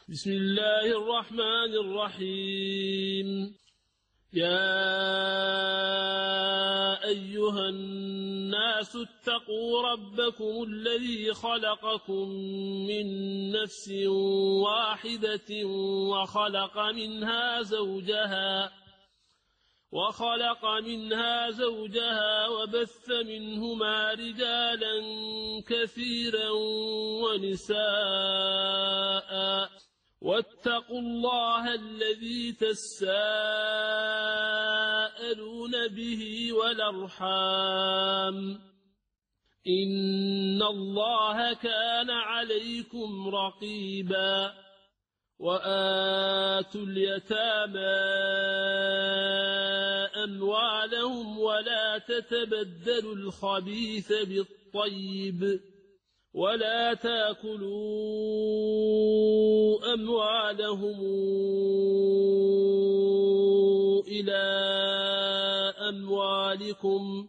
بسم الله الرحمن الرحيم. يا أيها الناس اتقوا ربكم الذي خلقكم من نفس واحدة وخلق منها زوجها وبث منهما رجالا كثيرا ونساء واتقوا الله الذي تساءلون به والأرحام إن الله كان عليكم رقيبا. وآتوا اليتامى أموالهم ولا تتبدلوا الخبيث بالطيب ولا تأكلوا أموالهم إلى أموالكم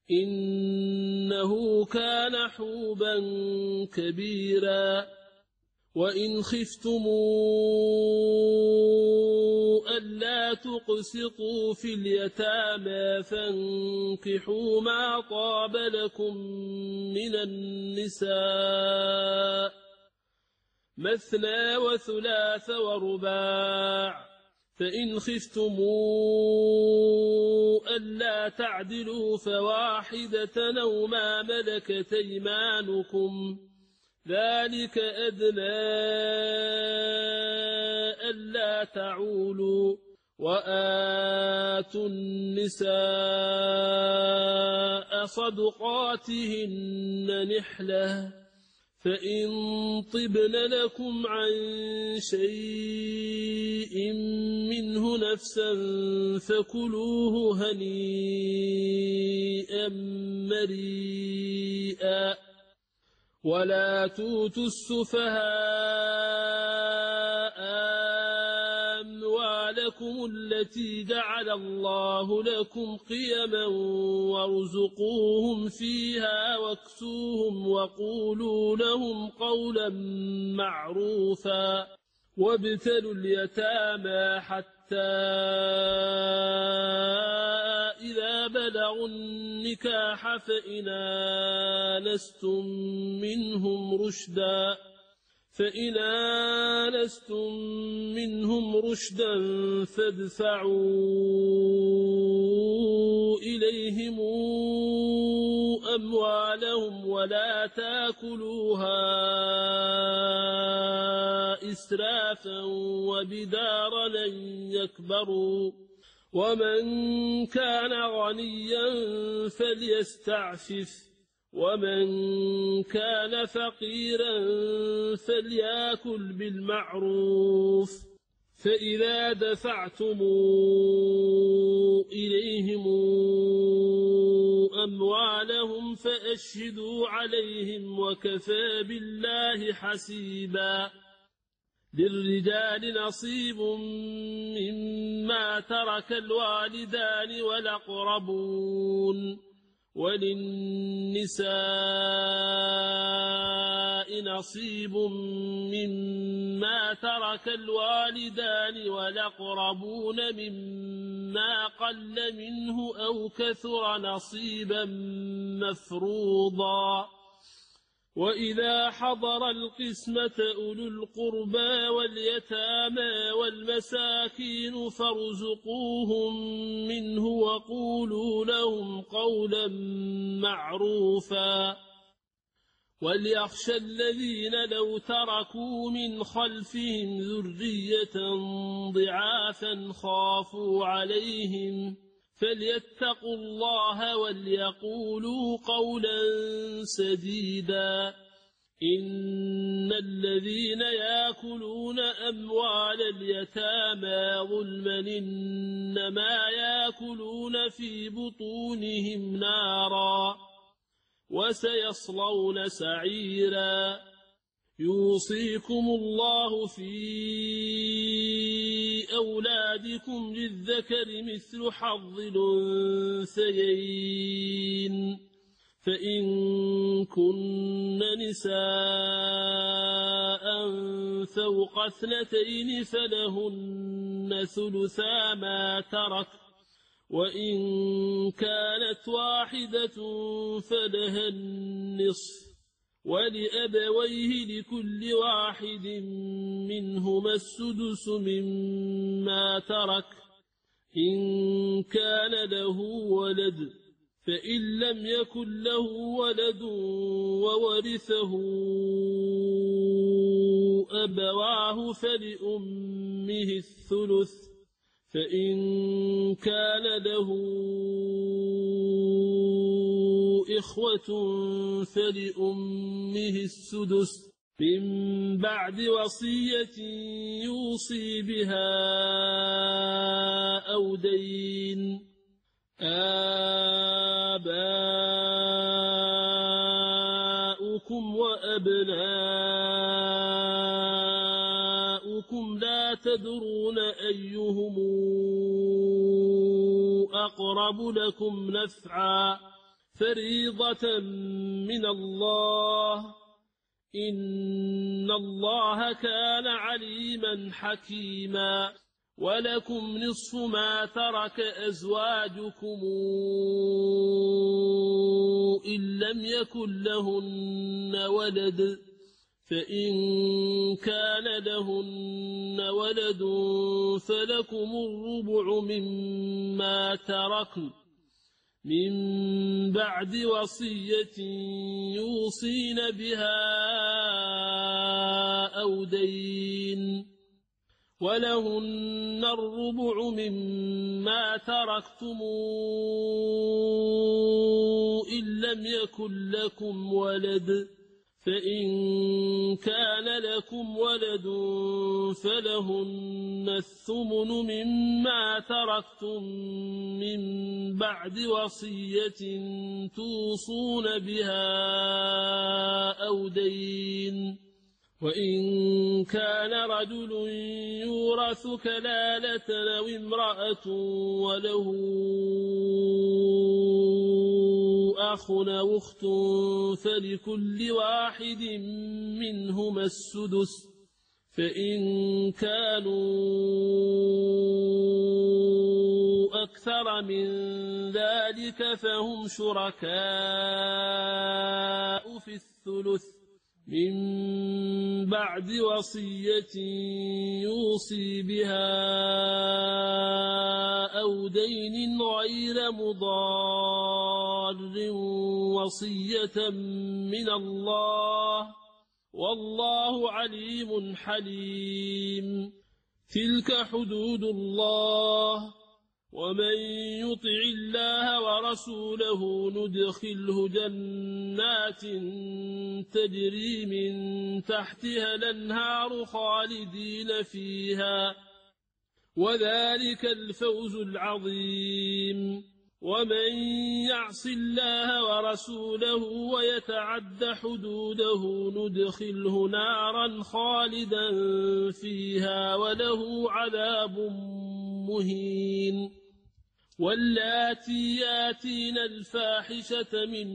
إنه كان حوبا كبيرا. وإن خفتموا ألا تقسطوا في اليتامى فانكحوا ما طاب لكم من النساء مثنى وثلاث ورباع، فإن خفتموا ألا تعدلوا فواحدة أو ما ملكت أيمانكم ذلك أدنى ألا تعولوا. وآتوا النساء صدقاتهن نحلة، فإن طبن لكم عن شيء منه نفسا فكلوه هنيئا مريئا. ولا توتوا السفهاء أموالكم التي جعل الله لكم قيما وارزقوهم فيها واكسوهم وقولوا لهم قولا معروفا. وابتلوا اليتامى حتى إذا بلغوا النكاح فإن آنستم منهم رشدا فادفعوا إليهم أموالهم ولا تأكلوها إسرافا وبدارا أن يكبروا. ومن كان غنيا فليستعفف ومن كان فقيرا فليأكل بالمعروف. فإذا دفعتم إليهم أموالهم فأشهدوا عليهم وكفى بالله حسيبا. للرجال نصيب مما ترك الوالدان والأقربون وللنساء نصيب مما ترك الوالدان والأقربون مما قل منه أو كثر نصيبا مفروضا. وإذا حضر القسمة أولو القربى واليتامى والمساكين فارزقوهم منه وقولوا لهم قولا معروفا. وليخشى الذين لو تركوا من خلفهم ذرية ضعافا خافوا عليهم فليتقوا الله وليقولوا قولا سديدا. إن الذين يأكلون أموال اليتامى ظلما إنما يأكلون في بطونهم نارا وسيصلون سعيرا. يوصيكم الله في أولادكم للذكر مثل حظ الأنثيين فإن كن نساء فوق 2 فلهن ثلثا ما ترك، وإن كانت واحدة فلها النصف، ولأبويه لكل واحد منهما السدس مما ترك إن كان له ولد، فإن لم يكن له ولد وورثه أبواه فلأمه الثلث، فإن كان له إخوة فلأمه السدس من بعد وصية يوصي بها أو دين. آباؤكم وأبناؤكم لا تدرون أيهم أقرب لكم نفعا، فريضة من الله، إن الله كان عليما حكيما. ولكم نصف ما ترك أزواجكم إن لم يكن لهن ولد، فإن كان لهن ولد فلكم الربع مما تركن من بعد وصية يوصين بها أو دين، ولهن الربع مما تركتم إن لم يكن لكم ولد، فإن كان لكم ولد فلهن الثمن مما تركتم من بعد وصية توصون بها أو دين. وإن كان رجل يورث كلالة أو امرأة وله أخ أو أخت فلكل واحد منهما السدس، فإن كانوا أكثر من ذلك فهم شركاء في الثلث من بعد وصية يوصي بها أو دين غير مضار، وصية من الله، والله عليم حليم. تلك حدود الله، ومن يطع الله ورسوله ندخله جنات تجري من تحتها الأنهار خالدين فيها، وذلك الفوز العظيم. ومن يعص الله ورسوله ويتعد حدوده ندخله نارا خالدا فيها وله عذاب مهين. واللاتي ياتين الفاحشة من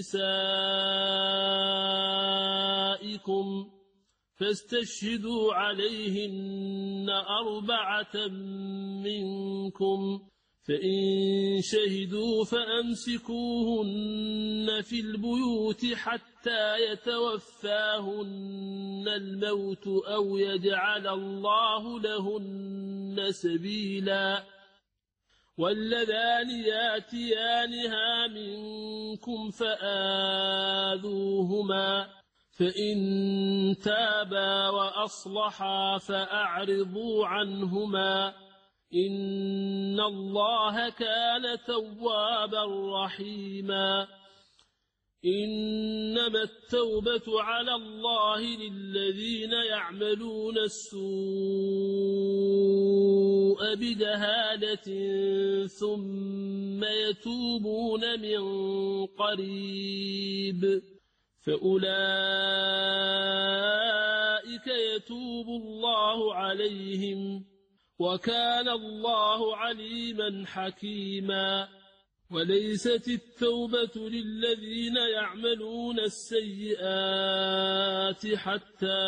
نسائكم فاستشهدوا عليهن 4 منكم، فإن شهدوا فأمسكوهن في البيوت حتى يتوفاهن الموت أو يجعل الله لهن سبيلا. واللذان ياتيانها منكم فآذوهما، فإن تابا وأصلحا فأعرضوا عنهما، إن الله كان توابا رحيما. إنما التوبة على الله للذين يعملون السوء بجهالة ثم يتوبون من قريب فأولئك يتوب الله عليهم، وكان الله عليما حكيما. وليست التوبة للذين يعملون السيئات حتى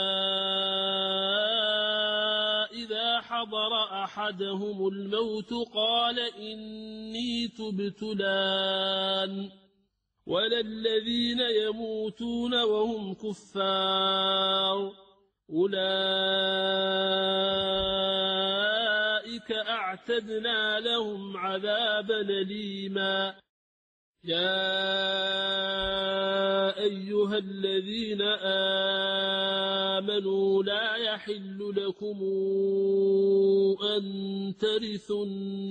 إذا حضر أحدهم الموت قال إني تبت الآن ولا الذين يموتون وهم كفار أولئك أعتدنا لهم عذابا أليما يا أيها الذين آمنوا لا يحل لكم أن ترثوا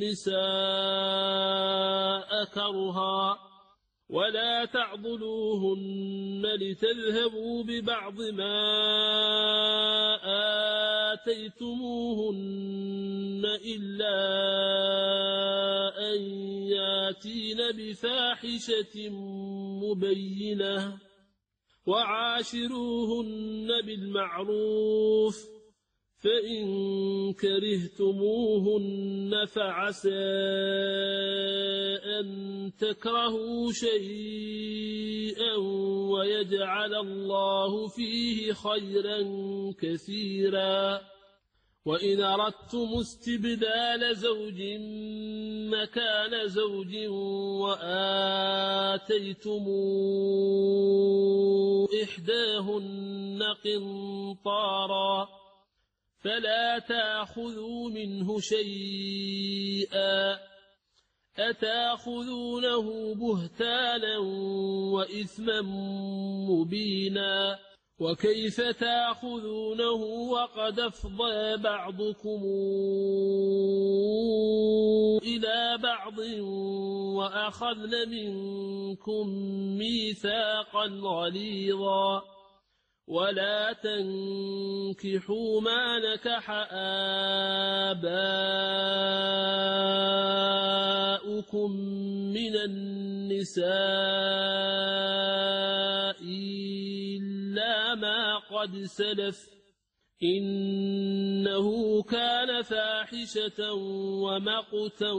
النساء كرها ولا تعضلوهن لتذهبوا ببعض ما آتيتموهن إلا أن ياتين بفاحشة مبينة وعاشروهن بالمعروف فإن كرهتموهن فعسى أن تكرهوا شيئا ويجعل الله فيه خيرا كثيرا وإن أردتم استبدال زوج مكان زوج وآتيتم إحداهن قنطارا فلا تأخذوا منه شيئا أتأخذونه بهتانا وإثما مبينا وكيف تأخذونه وقد أفضى بعضكم إلى بعض وأخذن منكم ميثاقا غليظا ولا تنكحوا ما نكح آباؤكم من النساء إلا ما قد سلف إنه كان فاحشة ومقتا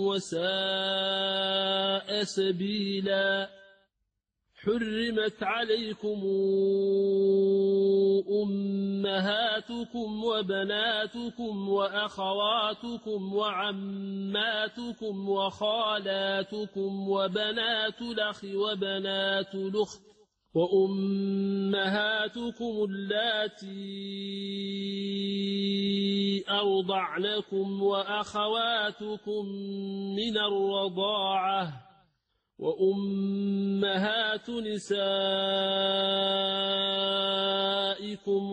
وساء سبيلا حرمت عليكم أمهاتكم وبناتكم وأخواتكم وعماتكم وخالاتكم وبنات الأخ وبنات الأخت وأمهاتكم اللاتي أرضعنكم وأخواتكم من الرضاعة وأمهات نسائكم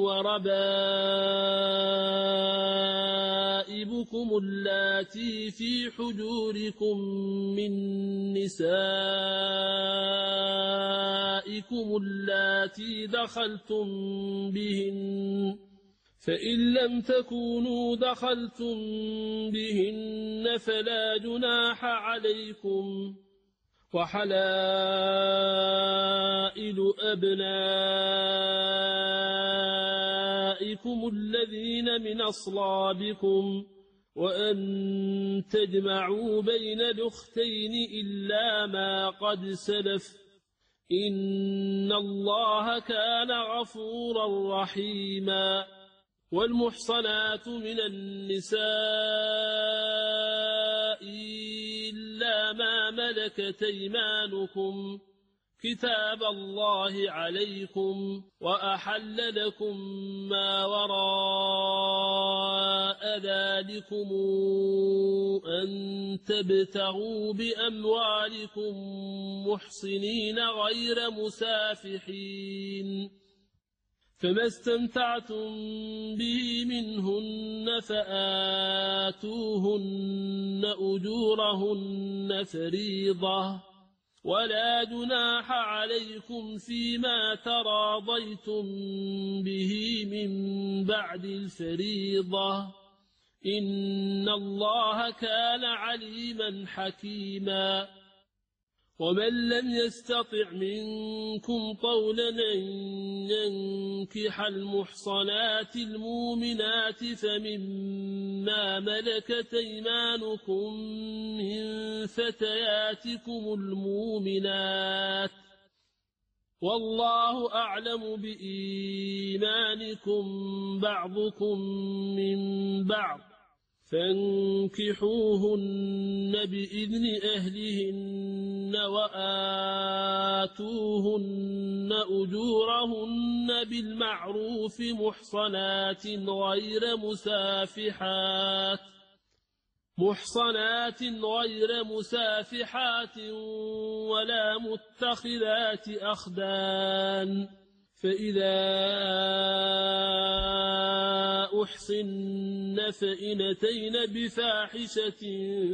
وربائبكم اللاتي في حجوركم من نسائكم اللاتي دخلتم بهن فإن لم تكونوا دخلتم بهن فلا جناح عليكم وحلائل أبنائكم الذين من أصلابكم وأن تجمعوا بين الأختين إلا ما قد سلف إن الله كان غفورا رحيما والمحصنات من النساء إلا ما ملكت أيمانكم كتاب الله عليكم وأحل لكم ما وراء ذلكم أن تبتغوا بأموالكم محصنين غير مسافحين فما استمتعتم به منهن فآتوهن أجورهن فريضة ولا جناح عليكم فيما تراضيتم به من بعد الفريضة إن الله كان عليما حكيما ومن لم يستطع منكم طولا أن ينكح المحصنات المؤمنات فمما ملكت أيمانكم من فتياتكم المؤمنات والله أعلم بإيمانكم بعضكم من بعض فانكحوهن بإذن أهلهن وآتوهن أجورهن بالمعروف محصنات غير مسافحات ولا متخذات أخدان فإذا أحصن فإن أتين بفاحشة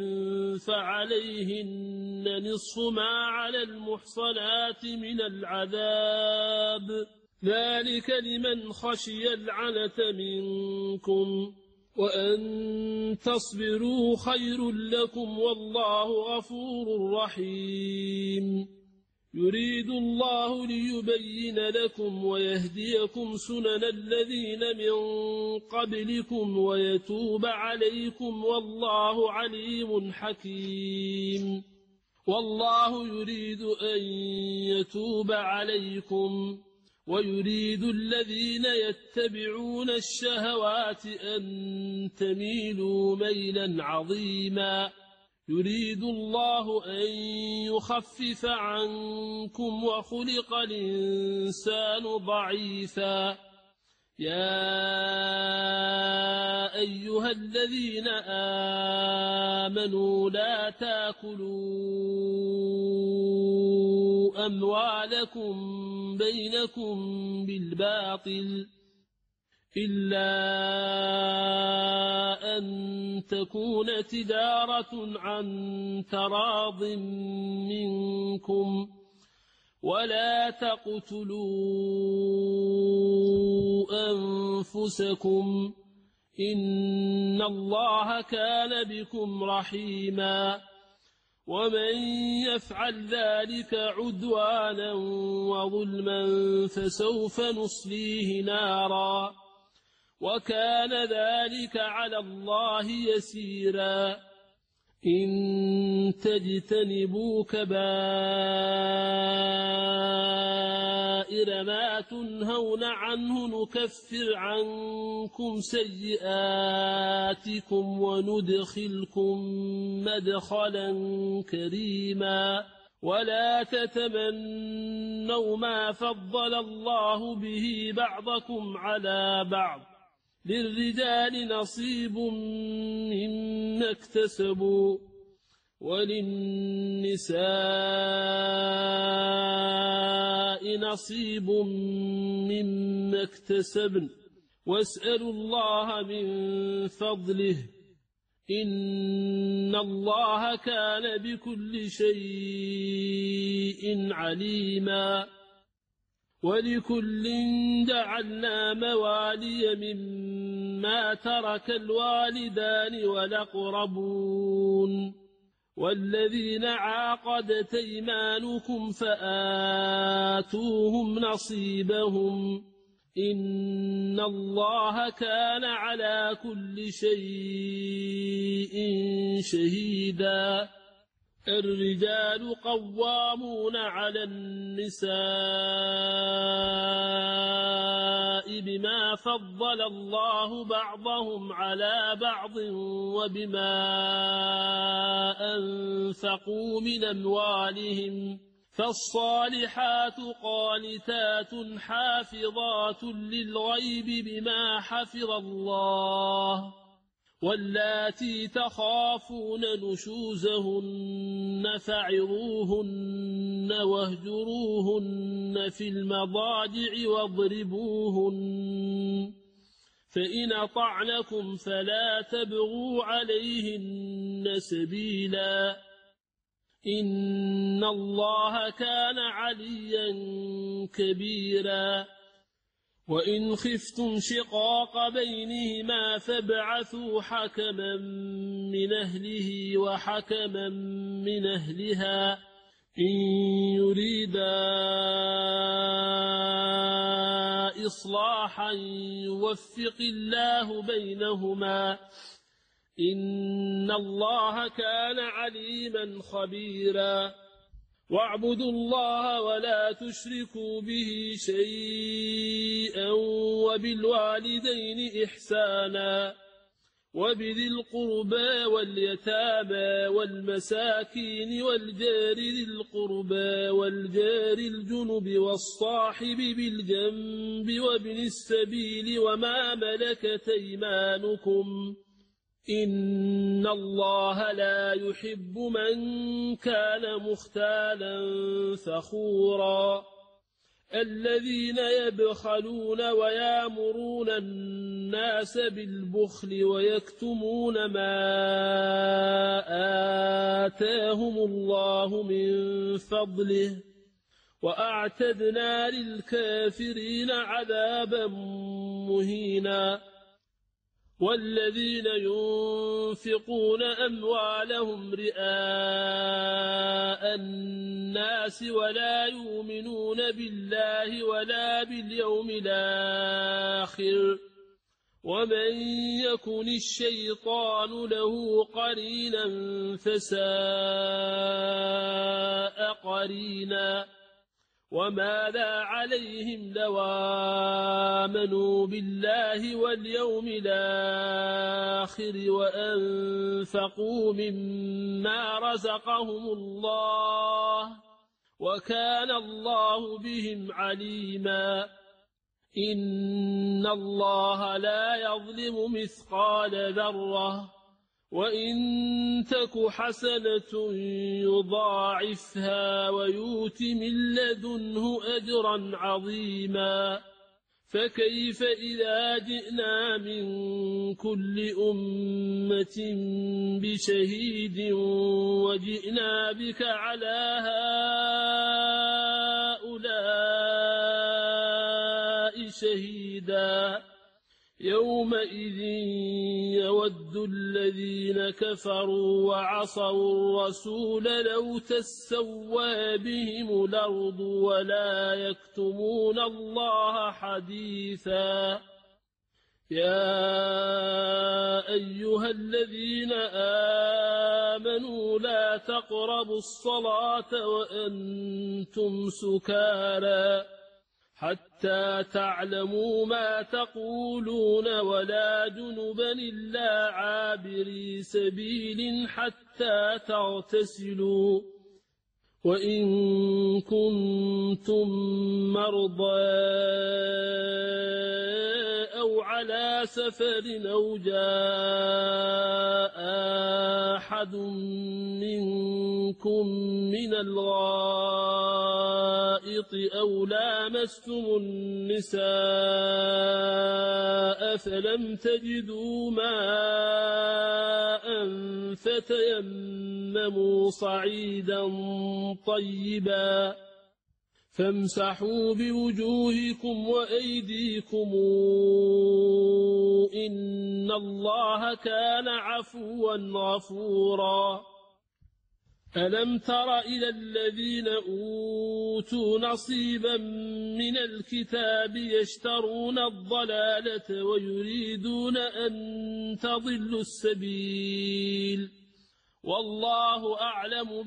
فعليهن نصف ما على المحصنات من العذاب ذلك لمن خشي العنة منكم وأن تصبروا خير لكم والله غفور رحيم يريد الله ليبين لكم ويهديكم سنن الذين من قبلكم ويتوب عليكم والله عليم حكيم والله يريد أن يتوب عليكم ويريد الذين يتبعون الشهوات أن تميلوا ميلا عظيما يريد الله أن يخفف عنكم وخلق الإنسان ضعيفا يا أيها الذين آمنوا لا تأكلوا أموالكم بينكم بالباطل إلا أن تكون تجارة عن تراض منكم ولا تقتلوا أنفسكم إن الله كان بكم رحيما ومن يفعل ذلك عدوانا وظلما فسوف نصليه نارا وكان ذلك على الله يسيرا إن تجتنبوا كبائر ما تنهون عنه نكفر عنكم سيئاتكم وندخلكم مدخلا كريما ولا تتمنوا ما فضل الله به بعضكم على بعض للرجال نصيب مما اكتسبوا وللنساء نصيب مما اكتسبن واسألوا الله من فضله إن الله كان بكل شيء عليما ولكل جعلنا موالي مما ترك الوالدان والأقربون والذين عاقدت أيمانكم فآتوهم نصيبهم إن الله كان على كل شيء شهيدا الرجال قوامون على النساء بما فضل الله بعضهم على بعض وبما أنفقوا من أموالهم فالصالحات قانتات حافظات للغيب بما حفظ الله واللاتي تخافون نشوزهن فعظوهن واهجروهن في المضاجع واضربوهن فإن أطعنكم فلا تبغوا عليهن سبيلا إن الله كان عليا كبيرا وإن خفتم شقاق بينهما فابعثوا حكما من أهله وحكما من أهلها إن يريدا إصلاحا يوفق الله بينهما إن الله كان عليما خبيرا واعبدوا الله ولا تشركوا به شيئا وبالوالدين إحسانا وبذي القربى واليتامى والمساكين والجار ذي القربى والجار الجنب والصاحب بالجنب وابن السبيل وما ملكت أيمانكم إن الله لا يحب من كان مختالا فخورا الذين يبخلون ويامرون الناس بالبخل ويكتمون ما آتاهم الله من فضله وأعتدنا للكافرين عذابا مهينا والذين ينفقون أموالهم رئاء الناس ولا يؤمنون بالله ولا باليوم الآخر ومن يكن الشيطان له قرينا فساء قرينا وماذا عليهم لو آمنوا بالله واليوم الآخر وأنفقوا مما رزقهم الله وكان الله بهم عليما إن الله لا يظلم مثقال ذرة وإن تك حسنة يضاعفها ويؤت من لدنه أجرا عظيما فكيف إذا جئنا من كل أمة بشهيد وجئنا بك على هؤلاء شهيدا يومئذ يود الذين كفروا وعصوا الرسول لو تسوى بهم الأرض ولا يكتمون الله حديثا يا أيها الذين آمنوا لا تقربوا الصلاة وأنتم سكارى حتى تعلموا ما تقولون ولا جنبا إلا عابري سبيل حتى تغتسلوا وإن كنتم مرضى أو على سفر أو جاء أحد منكم من الغائط أو لامستم النساء فلم تجدوا ماء فتيمموا صعيدا طيبا فامسحوا بوجوهكم وأيديكم إن الله كان عفوا غفورا ألم تر إلى الذين أوتوا نصيبا من الكتاب يشترون الضلالة ويريدون أن تضلوا السبيل والله أعلم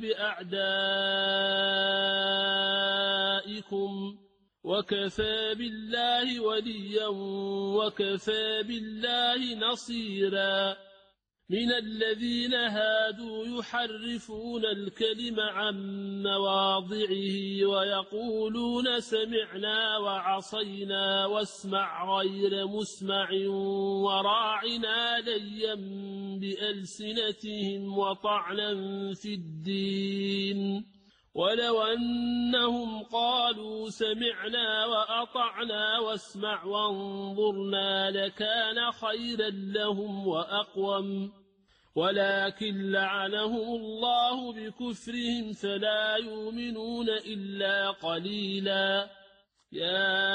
بأعدائكم وكفى بالله وليا وكفى بالله نصيرا من الذين هادوا يحرفون الكلم عن مواضعه ويقولون سمعنا وعصينا واسمع غير مسمع وراعنا ليا بألسنتهم وطعنا في الدين ولو أنهم قالوا سمعنا وأطعنا واسمع وانظرنا لكان خيرا لهم وأقوم ولكن لعنهم الله بكفرهم فلا يؤمنون إلا قليلا يا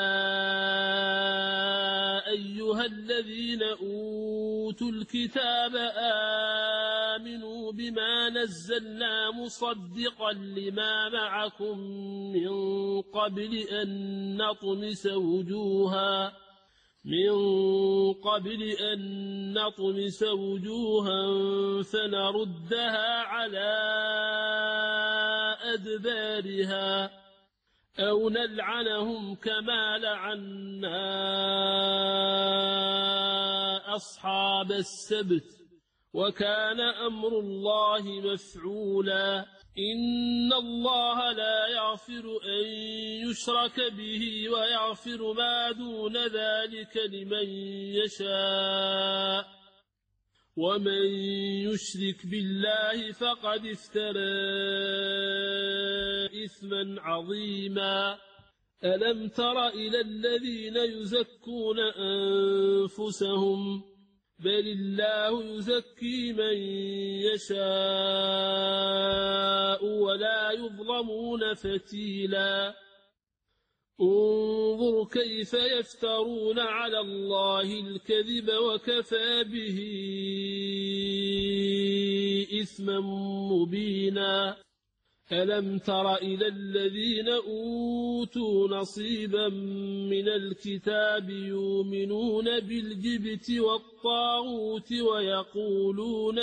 أيها الذين أوتوا الكتاب آمنوا بما نزلنا مصدقا لما معكم من قبل أن نطمس وجوها فنردها على أدبارها أو نلعنهم كما لعنا أصحاب السبت وكان أمر الله مفعولا إن الله لا يغفر أن يشرك به ويغفر ما دون ذلك لمن يشاء ومن يشرك بالله فقد افترى إثما عظيما ألم تر إلى الذين يزكون أنفسهم بل الله يزكي من يشاء ولا يظلمون فتيلا انظر كيف يفترون على الله الكذب وكفى به إثما مبينا ألم تر إلى الذين أوتوا نصيبا من الكتاب يؤمنون بالجبت والطاغوت ويقولون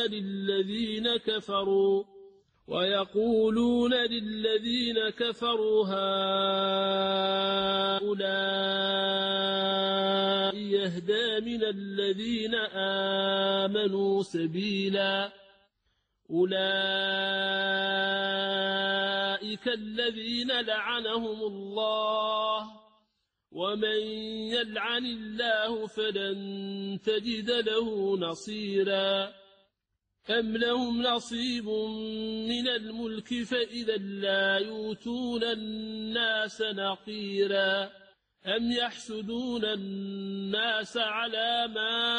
للذين كفروا هؤلاء يهدى من الذين آمنوا سبيلا أولئك الذين لعنهم الله ومن يلعن الله فلن تجد له نصيرا أم لهم نصيب من الملك فإذا لا يؤتون الناس نقيرا أم يحسدون الناس على ما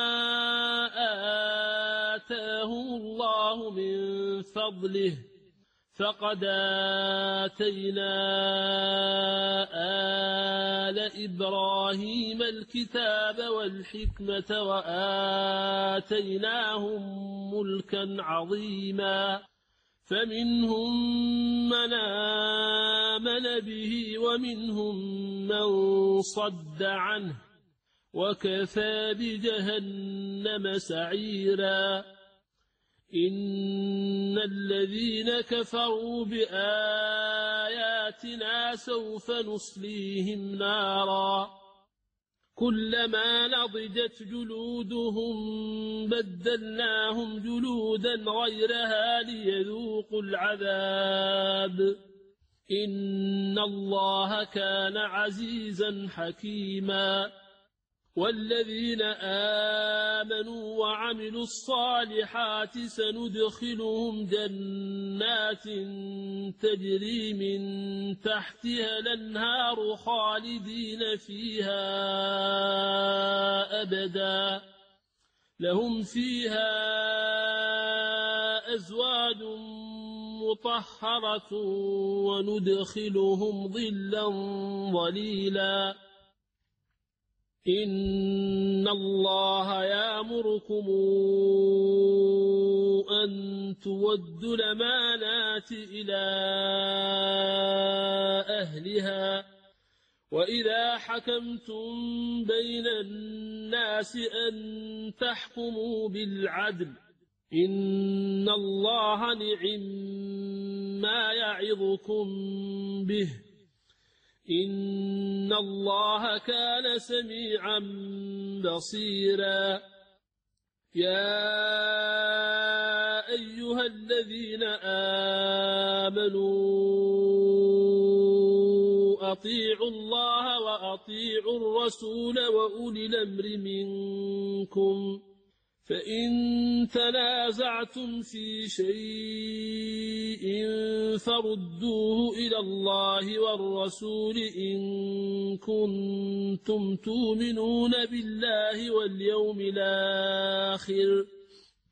آتاهم الله من فضله فقد آتينا آل إبراهيم الكتاب والحكمة وآتيناهم ملكا عظيما فمنهم من آمن به ومنهم من صد عنه وكفى بجهنم سعيرا إن الذين كفروا بآياتنا سوف نصليهم نارا كلما نضجت جلودهم بدلناهم جلودا غيرها ليذوقوا العذاب إن الله كان عزيزا حكيما والذين آمنوا وعملوا الصالحات سندخلهم جنات تجري من تحتها الأنهار خالدين فيها أبدا لهم فيها أزواج مطهرة وندخلهم ظلا ظليلا إن الله يأمركم أن تودوا الأمانات إلى أهلها وإذا حكمتم بين الناس أن تحكموا بالعدل إن الله نعم ما يعظكم به إن الله كان سميعا بصيرا يا أيها الذين آمنوا أطيعوا الله وأطيعوا الرسول وأولي الأمر منكم فإن تنازعتم في شيء فردوه إلى الله والرسول إن كنتم تؤمنون بالله واليوم الآخر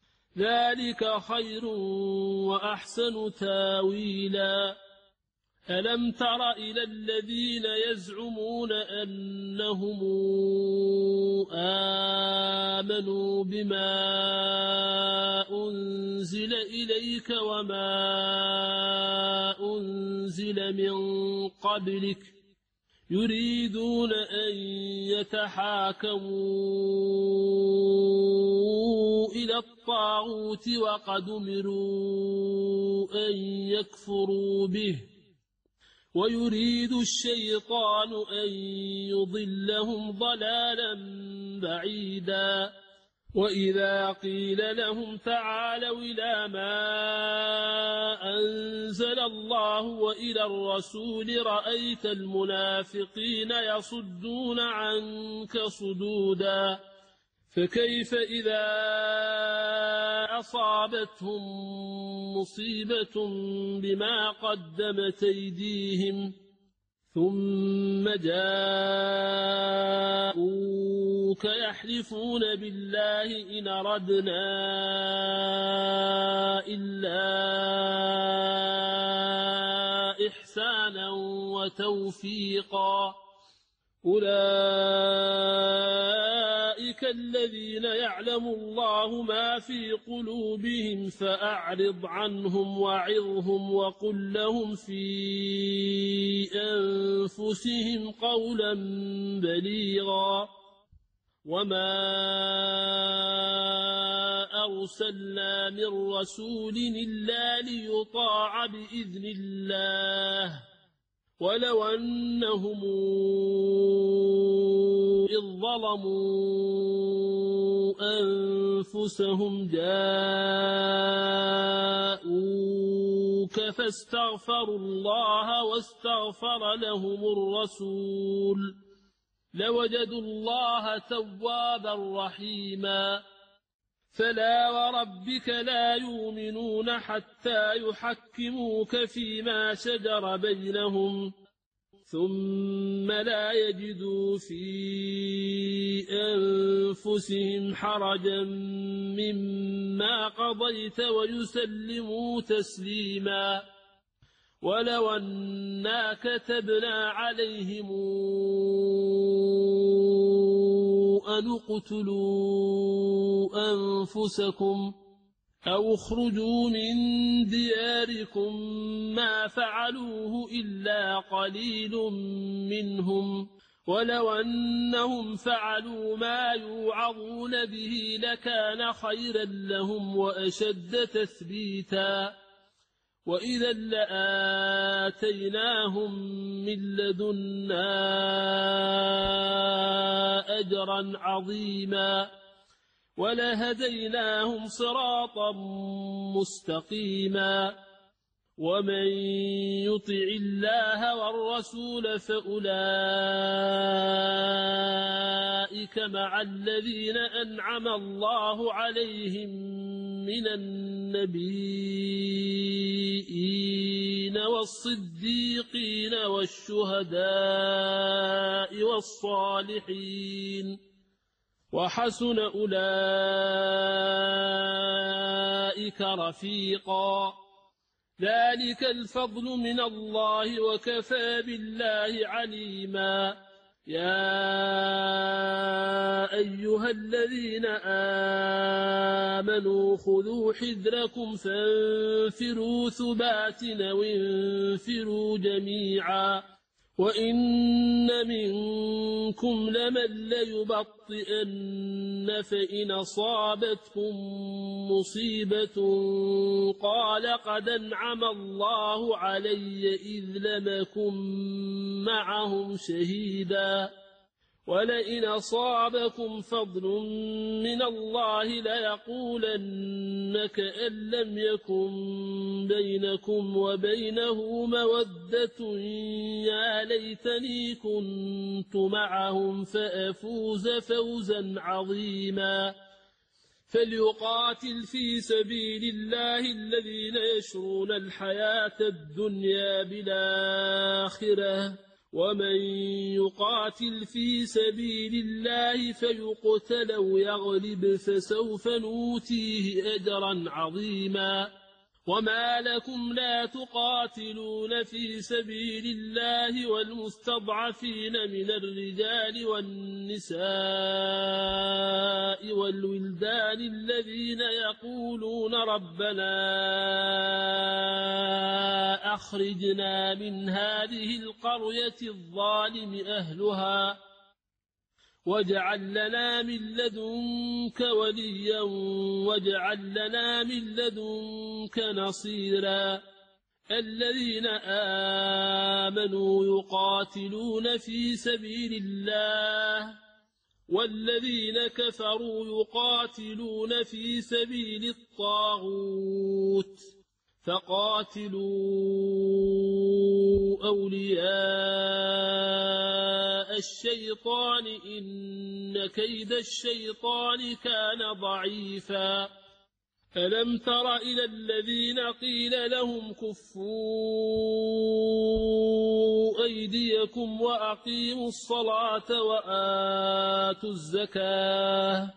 ذلك خير وأحسن تاويلا ألم تر إلى الذين يزعمون أنهم آمنوا بما أنزل إليك وما أنزل من قبلك يريدون أن يتحاكموا إلى الطاغوت وقد أمروا أن يكفروا به ويريد الشيطان أن يضلهم ضلالا بعيدا وإذا قيل لهم تعالوا إلى ما أنزل الله وإلى الرسول رأيت المنافقين يصدون عنك صدودا فكيف إذا أصابتهم مصيبة بما قدمت أيديهم ثم جاءوك يحلفون بالله إن أردنا إلا إحسانا وتوفيقا أولئك الذين يعلم الله ما في قلوبهم فأعرض عنهم وعظهم وقل لهم في أنفسهم قولا بليغا وما أرسلنا من رسول إلا ليطاع بإذن الله ولو أنهم إذ ظلموا أنفسهم جاءوك فاستغفروا الله واستغفر لهم الرسول لوجدوا الله توابا رحيما فلا وربك لا يؤمنون حتى يحكموك فيما شجر بينهم ثم لا يجدوا في أنفسهم حرجا مما قضيت ويسلموا تسليما ولو أنا كتبنا عليهم أن اقتلوا أنفسكم أو اخرجوا من دياركم ما فعلوه إلا قليل منهم ولو أنهم فعلوا ما يوعظون به لكان خيرا لهم وأشد تثبيتا وإذا لآتيناهم من لدنا أجرا عظيما ولهديناهم صراطا مستقيما ومن يطع الله والرسول فأولئك مع الذين أنعم الله عليهم من النبيين والصديقين والشهداء والصالحين وحسن أولئك رفيقا ذلك الفضل من الله وكفى بالله عليما يا أيها الذين آمنوا خذوا حذركم فانفروا ثبات وانفروا جميعا وإن منكم لمن ليبطئن فإن أصابتكم مصيبة قال قد أنعم الله علي إذ لم أكن معهم شهيدا ولئن أصابكم فضل من الله ليقولن كأن لم يكن بينكم وبينه مودة يا ليتني كنت معهم فأفوز فوزا عظيما فليقاتل في سبيل الله الذين يشرون الحياة الدنيا بالآخرة ومن يقاتل في سبيل الله فيقتل أو يغلب فسوف نؤتيه أجرا عظيما وما لكم لا تقاتلون في سبيل الله والمستضعفين من الرجال والنساء والولدان الذين يقولون ربنا أخرجنا من هذه القرية الظالم أهلها واجعل لنا من لدنك وليا واجعل لنا من لدنك نصيرا الذين آمنوا يقاتلون في سبيل الله والذين كفروا يقاتلون في سبيل الطاغوت فقاتلوا أولياء الشيطان إن كيد الشيطان كان ضعيفا ألم تر إلى الذين قيل لهم كفوا أيديكم وأقيموا الصلاة وآتوا الزكاة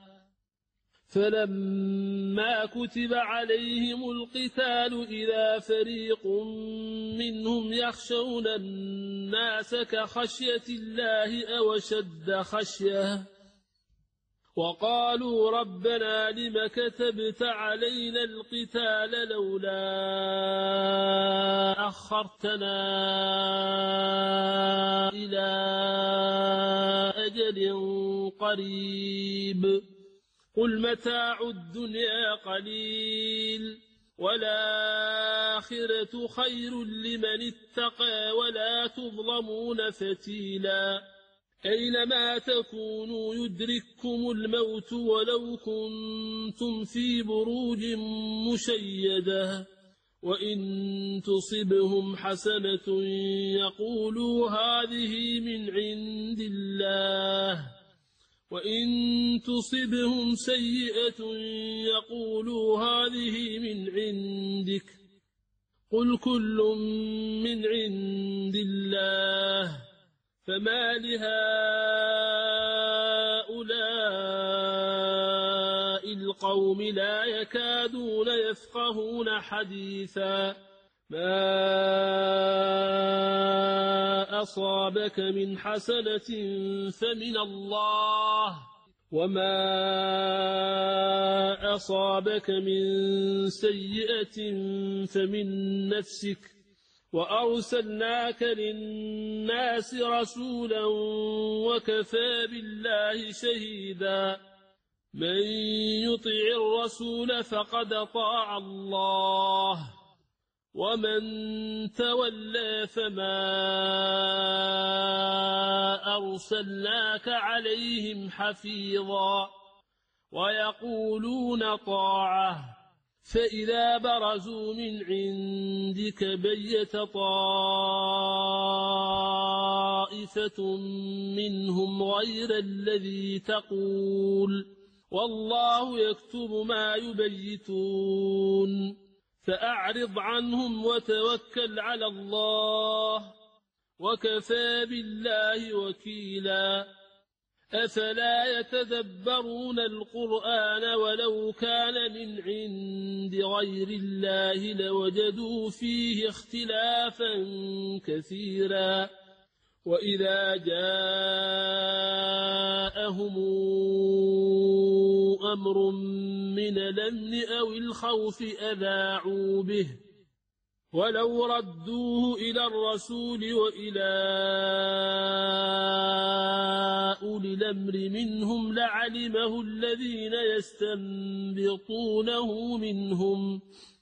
فلما كتب عليهم القتال إذا فريق منهم يخشون الناس كخشية الله أو أشد خشية وقالوا ربنا لم كتبت علينا القتال لولا أخرتنا إلى أجل قريب قل متاع الدنيا قليل والآخرة خير لمن اتقى ولا تظلمون فتيلا أينما تكونوا يدرككم الموت ولو كنتم في بروج مشيدة وإن تصبهم حسنة يقولوا هذه من عند الله وإن تصبهم سيئة يقولوا هذه من عندك قل كل من عند الله فما لهؤلاء القوم لا يكادون يفقهون حديثا ما أصابك من حسنة فمن الله وما أصابك من سيئة فمن نفسك وأرسلناك للناس رسولا وكفى بالله شهيدا من يطع الرسول فقد أطاع الله ومن تولى فما أرسلناك عليهم حفيظا ويقولون طاعة فإذا برزوا من عندك بيت طائفة منهم غير الذي تقول والله يكتب ما يبيتون فأعرض عنهم وتوكل على الله وكفى بالله وكيلا أفلا يتدبرون القرآن ولو كان من عند غير الله لوجدوا فيه اختلافا كثيرا وإذا جاءهم أمر من الأمن أو الخوف أذاعوا به ولو ردوه إلى الرسول وإلى أولي الأمر منهم لعلمه الذين يستنبطونه منهم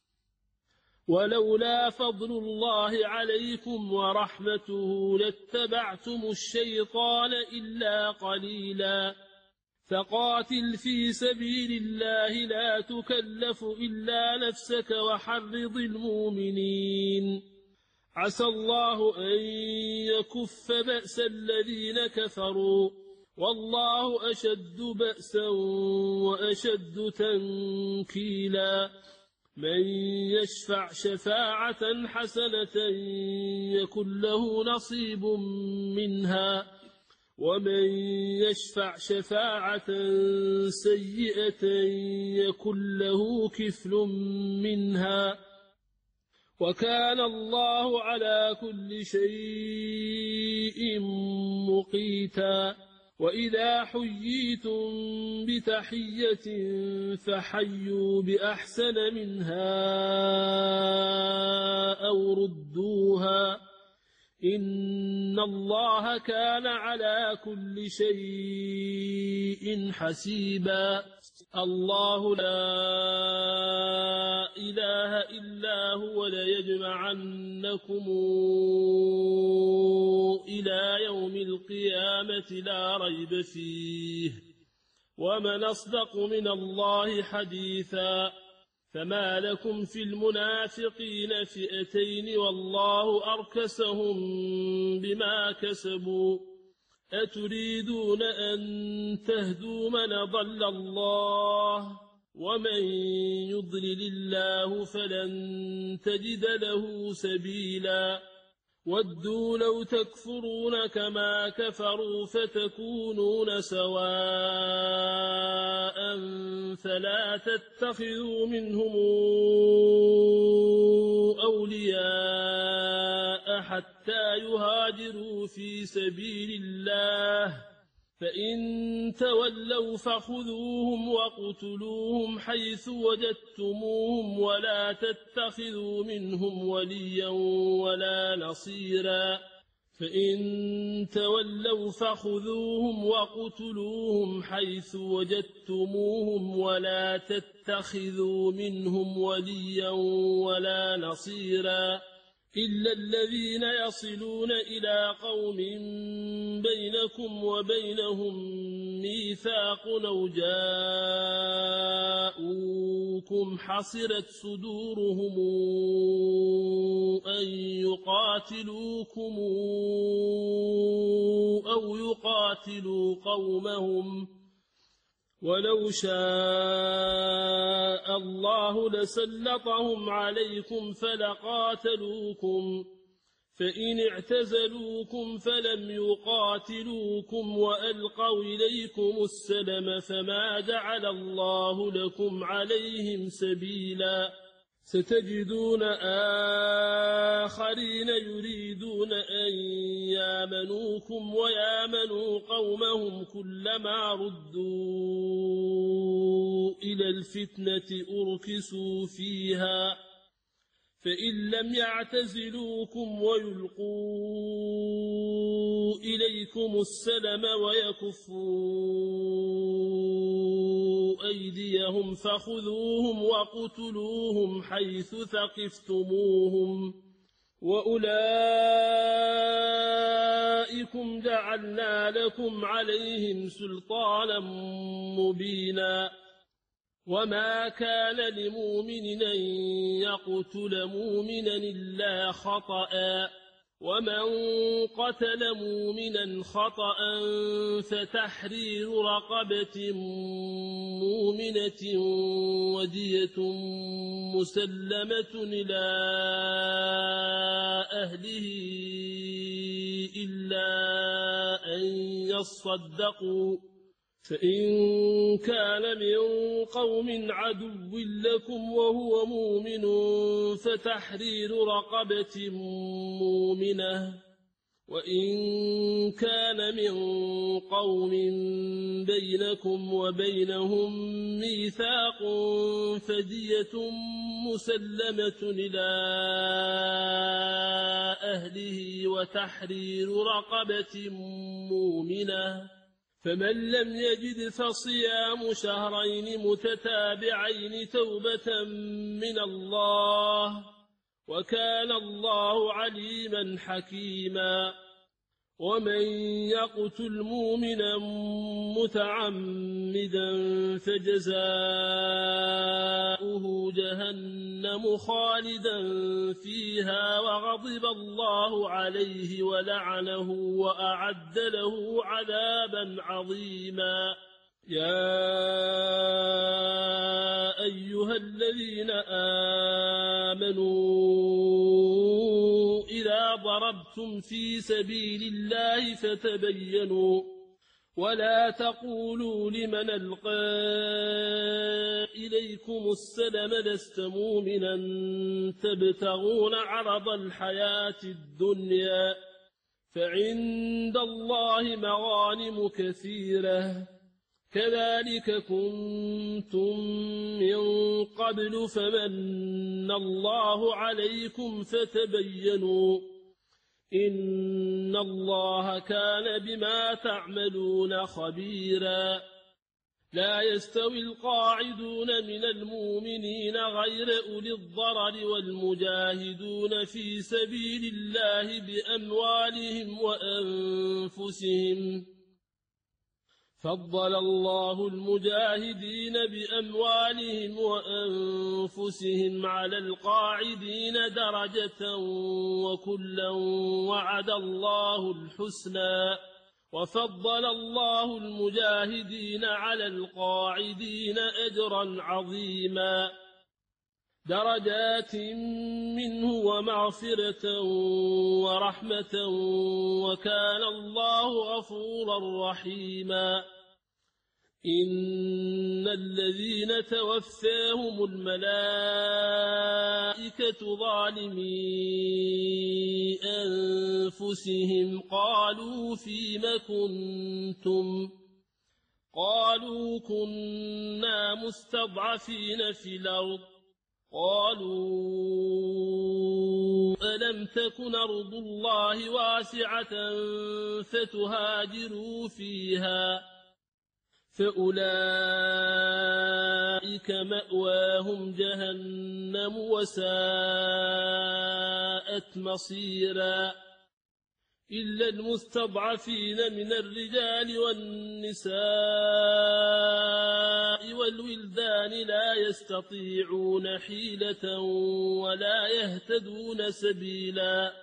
ولولا فضل الله عليكم ورحمته لاتبعتم الشيطان إلا قليلا فقاتل في سبيل الله لا تكلف إلا نفسك وحرض المؤمنين عسى الله أن يكف بأس الذين كفروا والله أشد بأسا وأشد تنكيلا من يشفع شفاعة حسنة يكن له نصيب منها ومن يشفع شفاعة سيئة يكن له كفل منها وكان الله على كل شيء مقيتا. وإذا حييتم بتحية فحيوا بأحسن منها أو ردوها، إن الله كان على كل شيء حسيبا. الله لا إله إلا هو ليجمعنكم إلى يوم القيامة لا ريب فيه، ومن أصدق من الله حديثا. فما لكم في المنافقين فئتين والله أركسهم بما كسبوا، أتريدون أن تهدوا من ضل الله، ومن يضلل الله فلن تجد له سبيلا. ودوا لو تكفرون كما كفروا فتكونون سواء فلا تتخذوا منهم أولياء حتى يهاجروا في سبيل الله، فإن تولوا فخذوهم وقتلوهم حيث وجدتموهم ولا تتخذوا منهم وليا ولا نصيرا. فإن تولوا فخذوهم وقتلوهم حيث وجدتموهم ولا تتخذوا منهم وليا ولا نصيرا، إلا الذين يصلون إلى قوم بينكم وبينهم ميثاق أو جاءوكم حصرت صدورهم أن يقاتلوكم أو يقاتلوا قومهم، ولو شاء الله لسلطهم عليكم فلقاتلوكم، فإن اعتزلوكم فلم يقاتلوكم وألقوا إليكم السلم فما جعل الله لكم عليهم سبيلا. ستجدون آخرين يريدون أن يامنوكم ويامنوا قومهم كلما ردوا إلى الفتنة أركسوا فيها، فإن لم يعتزلوكم ويلقوا إليكم السلم ويكفوا أيديهم فخذوهم وقتلوهم حيث ثقفتموهم، وأولئكم جعلنا لكم عليهم سلطانا مبينا. وما كان لمؤمن أن يقتل مؤمنا إلا خطأ، ومن قتل مؤمنا خطأ فتحرير رقبة مؤمنة ودية مسلمة إلى أهله إلا أن يصدقوا، فإن كان من قوم عدو لكم وهو مؤمن فتحرير رقبة مؤمنة، وإن كان من قوم بينكم وبينهم ميثاق فدية مسلمة إلى أهله وتحرير رقبة مؤمنة، فمن لم يجد فصيام شهرين متتابعين توبة من الله، وكان الله عليما حكيما. ومن يقتل مؤمنا متعمدا فجزاؤه جهنم خالدا فيها وغضب الله عليه ولعنه وأعد له عذابا عظيما. يا أيها الذين آمنوا إذا ضربتم في سبيل الله فتبينوا ولا تقولوا لمن ألقى إليكم إليكم السلم لست مؤمنا تبتغون عرض الحياة الدنيا فعند الله مغانم كثيرة كذلك كنتم من قبل فمن الله عليكم فتبينوا إن الله كان بما تعملون خبيرا لا يستوي القاعدون من المؤمنين غير أولي الضرر والمجاهدون في سبيل الله بأموالهم وأنفسهم فضل الله المجاهدين بأموالهم وأنفسهم على القاعدين درجة وكلا وعد الله الحسنى وفضل الله المجاهدين على القاعدين أجرا عظيما درجات منه ومغفرة ورحمة وكان الله غفورا رحيما إن الذين توفاهم الملائكة ظالمي أنفسهم قالوا فيم كنتم قالوا كنا مستضعفين في الأرض قالوا ألم تكن أرض الله واسعة فتهاجروا فيها فأولئك مأواهم جهنم وساءت مصيرا إلا المستضعفين من الرجال والنساء والولدان لا يستطيعون حيلة ولا يهتدون سبيلا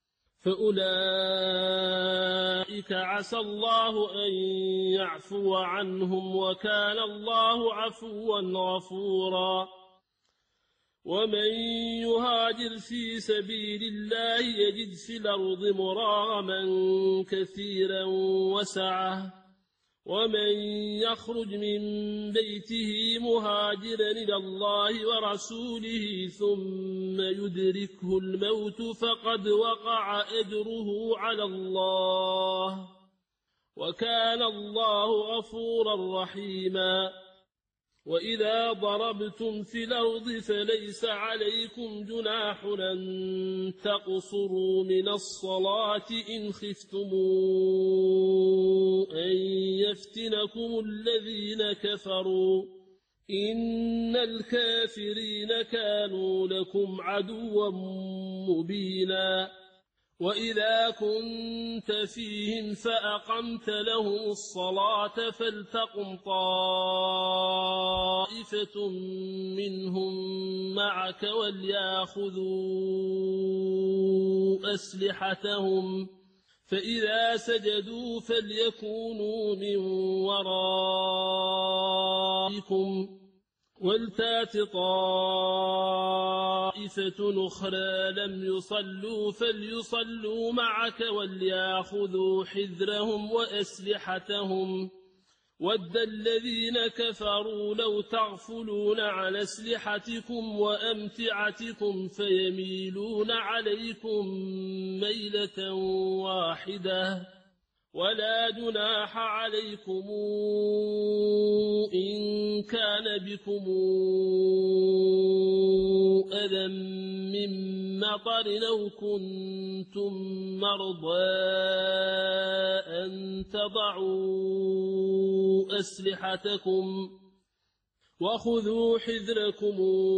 فأولئك عسى الله أن يعفو عنهم وكان الله عفوا غفورا ومن يهاجر في سبيل الله يجد في الأرض مراغما كثيرا وسعة ومن يخرج من بيته مهاجرا إلى الله ورسوله ثم يدركه الموت فقد وقع أجره على الله وكان الله غفورا رحيما وإذا ضربتم في الأرض فليس عليكم جناح أن تقصروا من الصلاة إن خفتم أن يفتنكم الذين كفروا إن الكافرين كانوا لكم عدوا مبينا وإذا كنت فيهم فأقمت لهم الصلاة فلتقم طائفة منهم معك وليأخذوا أسلحتهم فإذا سجدوا فليكونوا من ورائكم ولتات طائفة أخرى لم يصلوا فليصلوا معك وليأخذوا حذرهم وأسلحتهم ود الذين كفروا لو تغفلون عن أسلحتكم وأمتعتكم فيميلون عليكم ميلة واحدة ولا جناح عليكم إن كان بكم أذى من مطر أو كنتم مرضى أن تضعوا أسلحتكم وخذوا حذركم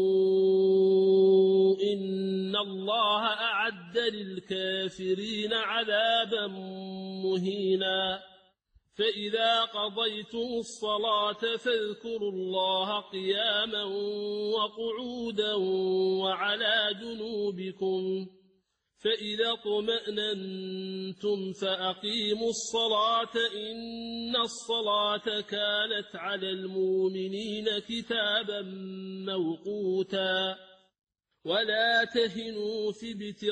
إن الله أعد للكافرين عذابا مهينا فإذا قضيتم الصلاة فاذكروا الله قياما وقعودا وعلى جنوبكم فإذا اطمأننتم فأقيموا الصلاة إن الصلاة كانت على المؤمنين كتابا موقوتا ولا تهنوا في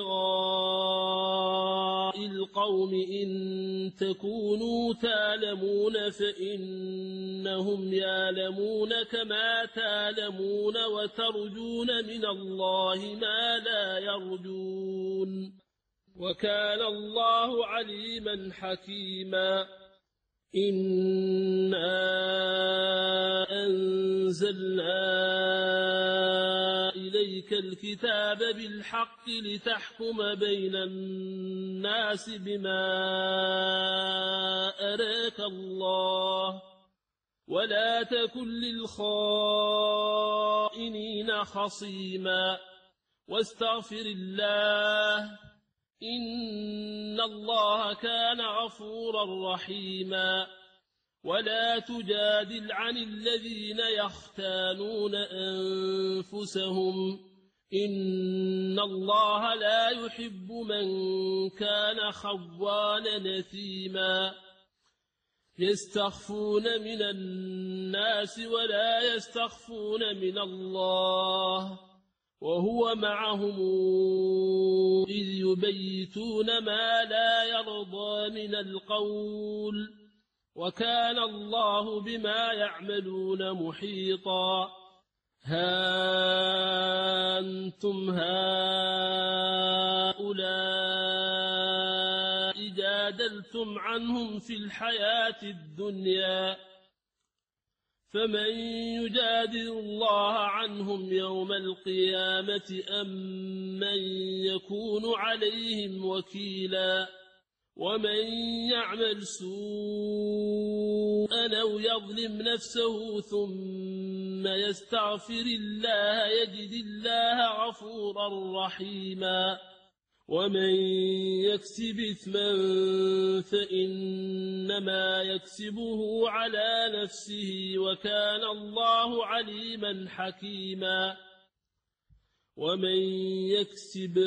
ابتغاء القوم إن تكونوا تعلمون فإنهم يعلمون كما تعلمون وترجون من الله ما لا يرجون وكان الله عليما حكيما إنا أنزلنا إليك الكتاب بالحق لتحكم بين الناس بما أراك الله ولا تكن للخائنين خصيما واستغفر الله إن الله كان غفورا رحيما ولا تجادل عن الذين يختانون أنفسهم إن الله لا يحب من كان خوانا نثيما يستخفون من الناس ولا يستخفون من الله وهو معهم إذ يبيتون ما لا يرضى من القول وكان الله بما يعملون محيطا ها أنتم هؤلاء جادلتم عنهم في الحياة الدنيا فمن يجادل الله عنهم يوم القيامة أم من يكون عليهم وكيلا ومن يعمل سوءا أو يظلم نفسه ثم يستغفر الله يجد الله غفورا رحيما ومن يكسب إثما فإنما يكسبه على نفسه وكان الله عليما حكيما ومن يكسب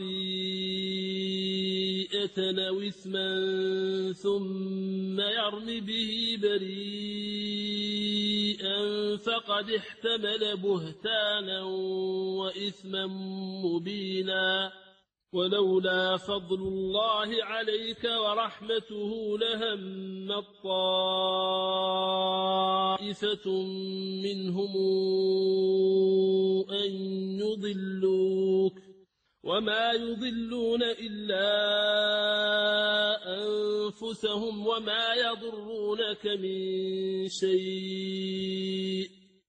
خطيئة أو إثما ثم يرم به بريئا فقد احتمل بهتانا وإثما مبينا ولولا فضل الله عليك ورحمته لهم طائفة منهم أن يضلوك وما يضلون إلا أنفسهم وما يضرونك من شيء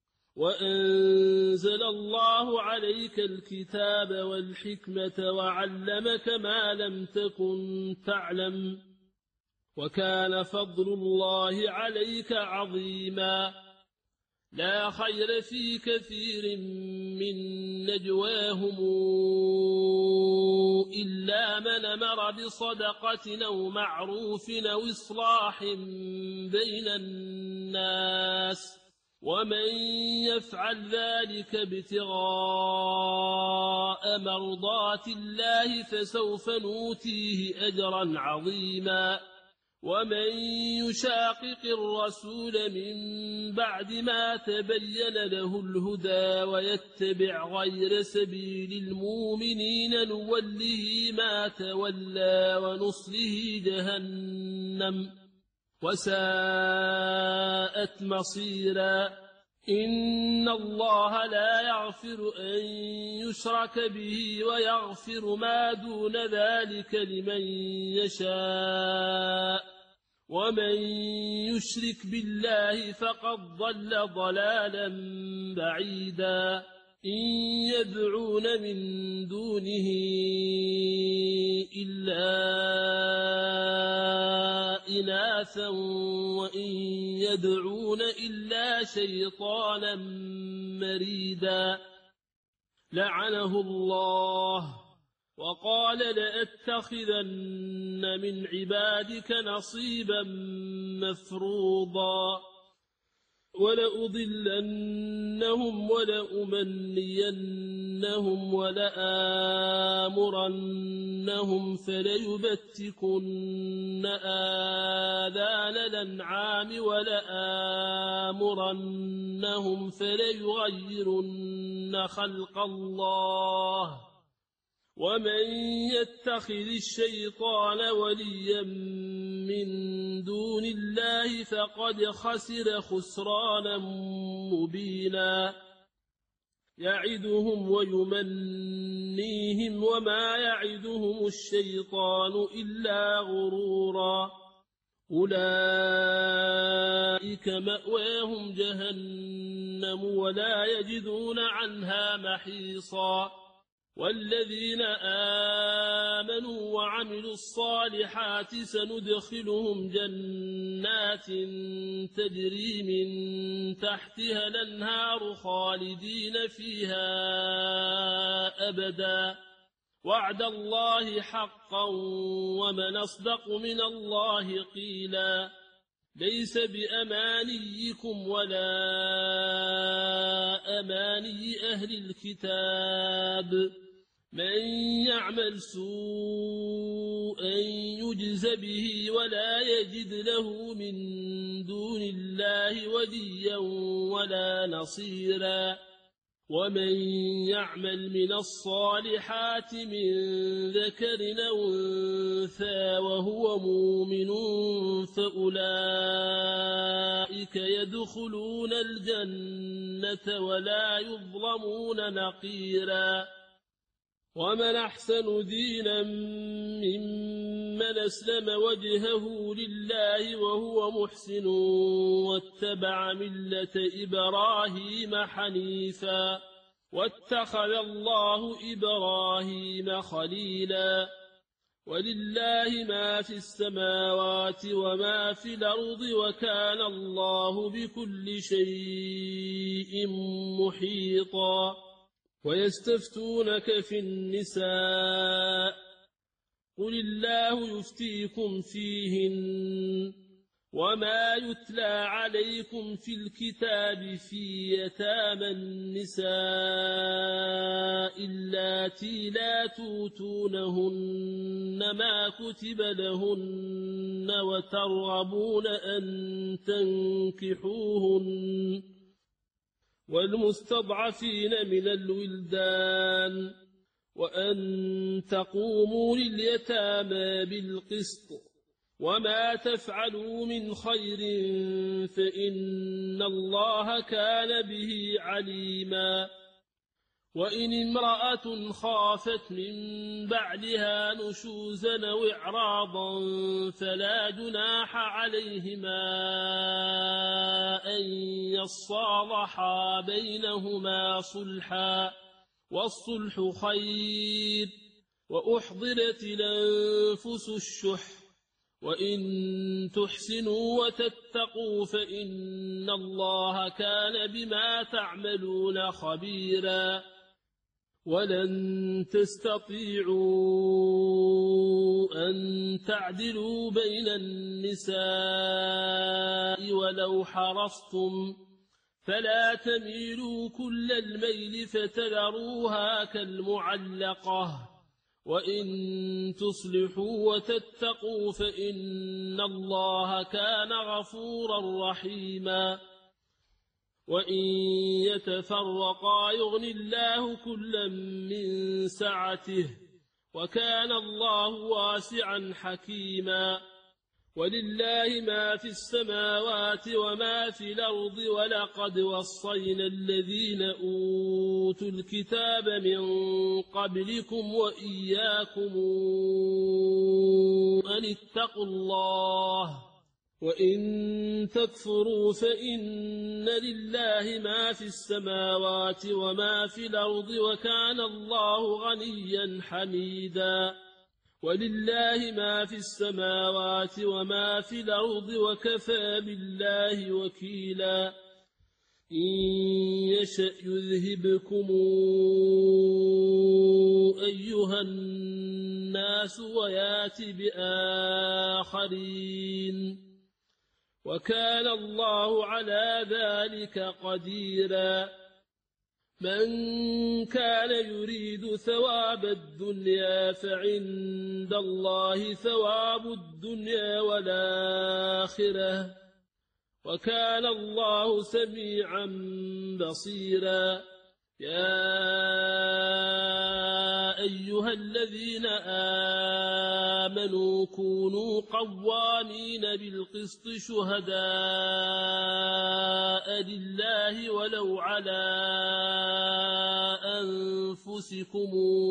وأنزل الله عليك الكتاب والحكمة وعلمك ما لم تكن تعلم وكان فضل الله عليك عظيما لا خير في كثير من نجواهم إلا من أمر بصدقة أو معروف أو إصلاح بين الناس ومن يفعل ذلك ابتغاء مرضات الله فسوف نؤتيه أجرا عظيما ومن يشاقق الرسول من بعد ما تبين له الهدى ويتبع غير سبيل المؤمنين نوله ما تولى ونصله جهنم وساءت مصيرا إن الله لا يغفر أن يشرك به ويغفر ما دون ذلك لمن يشاء ومن يشرك بالله فقد ضل ضلالا بعيدا إن يدعون من دونه إلا إناثا وإن يدعون إلا شيطانا مريدا لعنه الله وقال لأتخذن من عبادك نصيبا مفروضا ولأضلنهم ولأمنينهم ولآمرنهم فليبتكن آذان الأنعام ولآمرنهم فليغيرن خلق الله ومن يتخذ الشيطان وليا من دون الله فقد خسر خسرانا مبينا يعدهم ويمنيهم وما يعدهم الشيطان إلا غرورا أولئك مأواهم جهنم ولا يجدون عنها محيصا والذين آمنوا وعملوا الصالحات سندخلهم جنات تجري من تحتها الأنهار خالدين فيها أبدا وعد الله حقا ومن أصدق من الله قيلا ليس بأمانيكم ولا أماني أهل الكتاب من يعمل سوءا يجز به ولا يجد له من دون الله وليا ولا نصيرا ومن يعمل من الصالحات من ذكر أو أنثى وهو مؤمن فأولئك يدخلون الجنة ولا يظلمون نقيرا ومن أحسن دينا ممن أسلم وجهه لله وهو محسن واتبع ملة إبراهيم حنيفا واتخذ الله إبراهيم خليلا ولله ما في السماوات وما في الأرض وكان الله بكل شيء محيطا ويستفتونك في النساء قل الله يفتيكم فيهن وما يتلى عليكم في الكتاب في يتامى النساء اللاتي لا توتونهن ما كتب لهن وترغبون أن تنكحوهن والمستضعفين من الولدان وأن تقوموا لليتامى بالقسط وما تفعلوا من خير فإن الله كان به عليما وإن امرأة خافت من بعدها نشوزا أو إعراضا فلا جناح عليهما أن يصالحا بينهما صلحا والصلح خير وأحضرت الأنفس الشح وإن تحسنوا وتتقوا فإن الله كان بما تعملون خبيرا ولن تستطيعوا أن تعدلوا بين النساء ولو حرصتم فلا تميلوا كل الميل فتذروها كالمعلقة وإن تصلحوا وتتقوا فإن الله كان غفورا رحيما وإن يتفرقا يغن الله كلا من سعته وكان الله واسعا حكيما ولله ما في السماوات وما في الأرض ولقد وصينا الذين أوتوا الكتاب من قبلكم وإياكم أن اتقوا الله وإن تكفروا فإن لله ما في السماوات وما في الأرض وكان الله غنيا حميدا ولله ما في السماوات وما في الأرض وكفى بالله وكيلا إن يشأ يذهبكم أيها الناس ويات بآخرين وكان الله على ذلك قديرا من كان يريد ثواب الدنيا فعند الله ثواب الدنيا والآخرة وكان الله سميعا بصيرا يا أيها الذين آمنوا كونوا قوامين بالقسط شهداء لله ولو على أنفسكم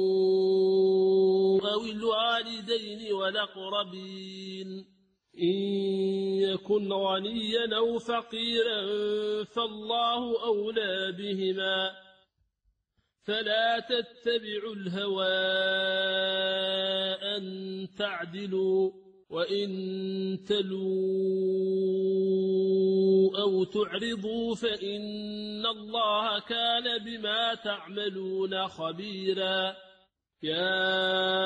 أو الوالدين والأقربين إن يكن غنيا أو فقيرا فالله أولى بهما فلا تتبعوا الهوى أن تعدلوا وإن تلوا أو تعرضوا فإن الله كان بما تعملون خبيرا يا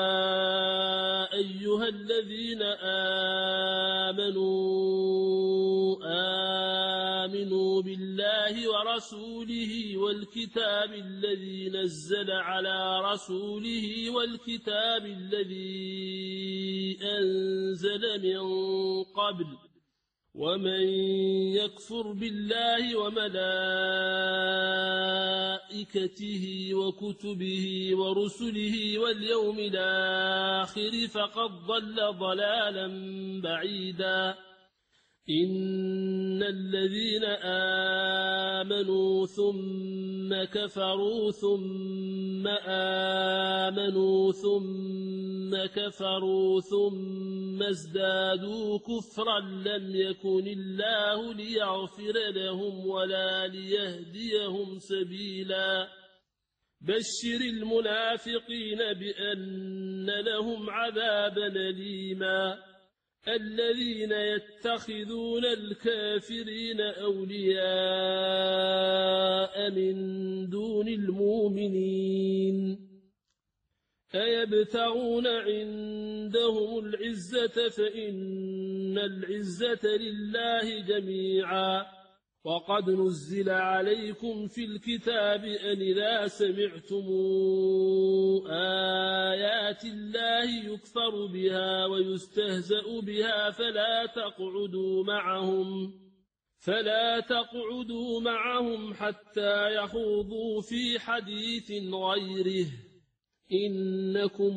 أيها الذين آمنوا بالله ورسوله والكتاب الذي نزل على رسوله والكتاب الذي أنزل من قبل ومن يكفر بالله وملائكته وكتبه ورسله واليوم الآخر فقد ضل ضلالا بعيدا إن الذين آمنوا ثم كفروا ثم آمنوا ثم كفروا ثم ازدادوا كفرا لم يكن الله ليغفر لهم ولا ليهديهم سبيلا بشر المنافقين بأن لهم عذابا أليما الذين يتخذون الكافرين أولياء من دون المؤمنين أيبتغون عندهم العزة فإن العزة لله جميعا وقد نزل عليكم في الكتاب أن إذا سمعتم آيات الله يكفر بها ويستهزأ بها فلا تقعدوا معهم حتى يخوضوا في حديث غيره إنكم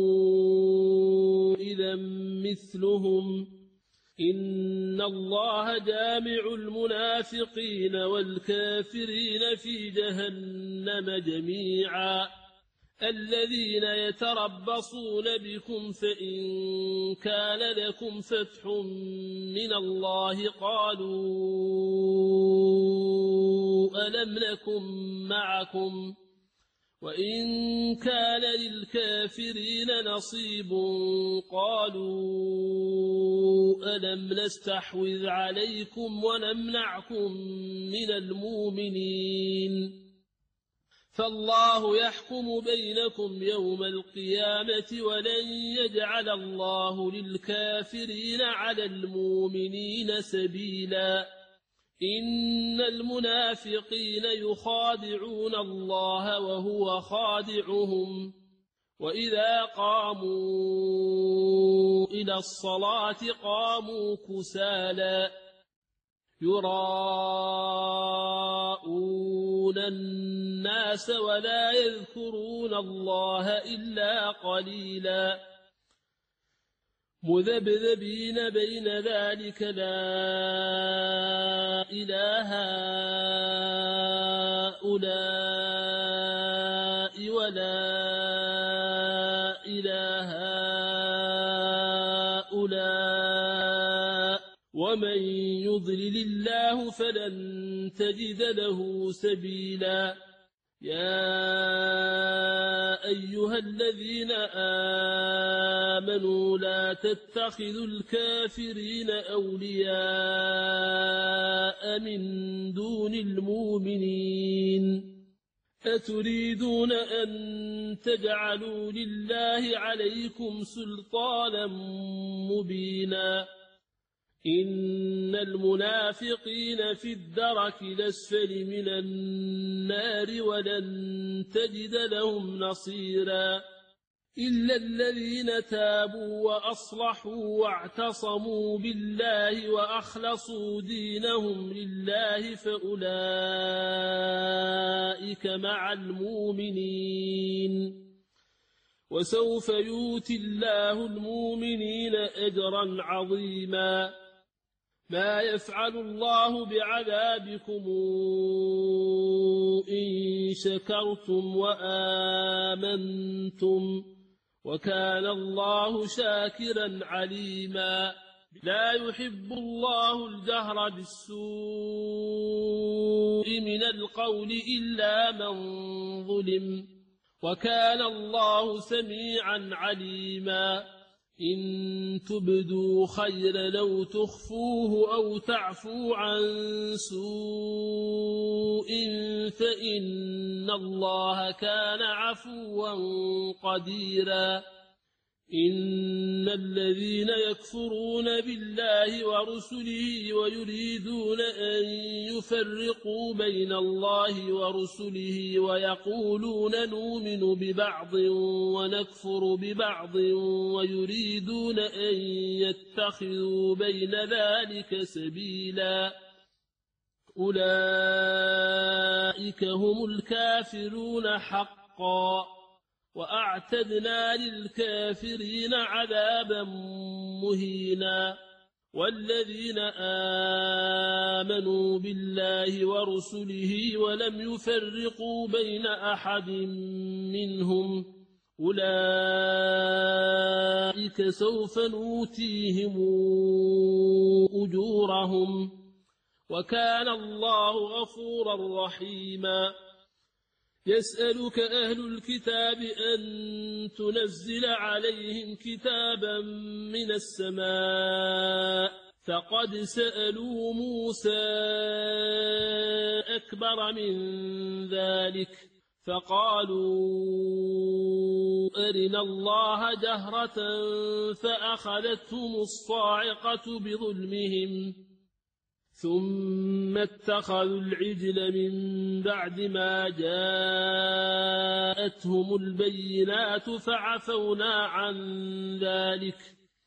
إذا مثلهم إن الله جامع المنافقين والكافرين في جهنم جميعا الذين يتربصون بكم فإن كان لكم فتح من الله قالوا ألم نكن معكم وإن كان للكافرين نصيب قالوا ألم نستحوذ عليكم ونمنعكم من المؤمنين فالله يحكم بينكم يوم القيامة ولن يجعل الله للكافرين على المؤمنين سبيلا إن المنافقين يخادعون الله وهو خادعهم وإذا قاموا إلى الصلاة قاموا كسالى يراءون الناس ولا يذكرون الله إلا قليلا مذبذبين بين ذلك لا إله هؤلاء ولا إله هؤلاء ومن يضلل الله فلن تجد له سبيلا يا أيها الذين آمنوا لا تتخذوا الكافرين أولياء من دون المؤمنين أتريدون أن تجعلوا لله عليكم سلطانا مبينا إن المنافقين في الدرك الأسفل من النار ولن تجد لهم نصيرا إلا الذين تابوا وأصلحوا واعتصموا بالله وأخلصوا دينهم لله فأولئك مع المؤمنين وسوف يؤتي الله المؤمنين أجرا عظيما ما يفعل الله بعذابكم إن شكرتم وآمنتم وكان الله شاكرا عليما لا يحب الله الجهر بالسوء من القول إلا من ظلم وكان الله سميعا عليما إن تبدوا خيرا أو تخفوه أو تعفوا عن سوء فإن الله كان عفوا قديرا إن الذين يكفرون بالله ورسله ويريدون أن يفرقوا بين الله ورسله ويقولون نؤمن ببعض ونكفر ببعض ويريدون أن يتخذوا بين ذلك سبيلا أولئك هم الكافرون حقا وأعتدنا للكافرين عذابا مهينا والذين آمنوا بالله ورسله ولم يفرقوا بين أحد منهم أولئك سوف نؤتيهم أجورهم وكان الله غفورا رحيما يسألك أهل الكتاب أن تنزل عليهم كتابا من السماء فقد سألوا موسى أكبر من ذلك فقالوا أرنا الله جهرة فأخذتهم الصاعقة بظلمهم ثم اتخذوا العجل من بعد ما جاءتهم البينات فعفونا عن ذلك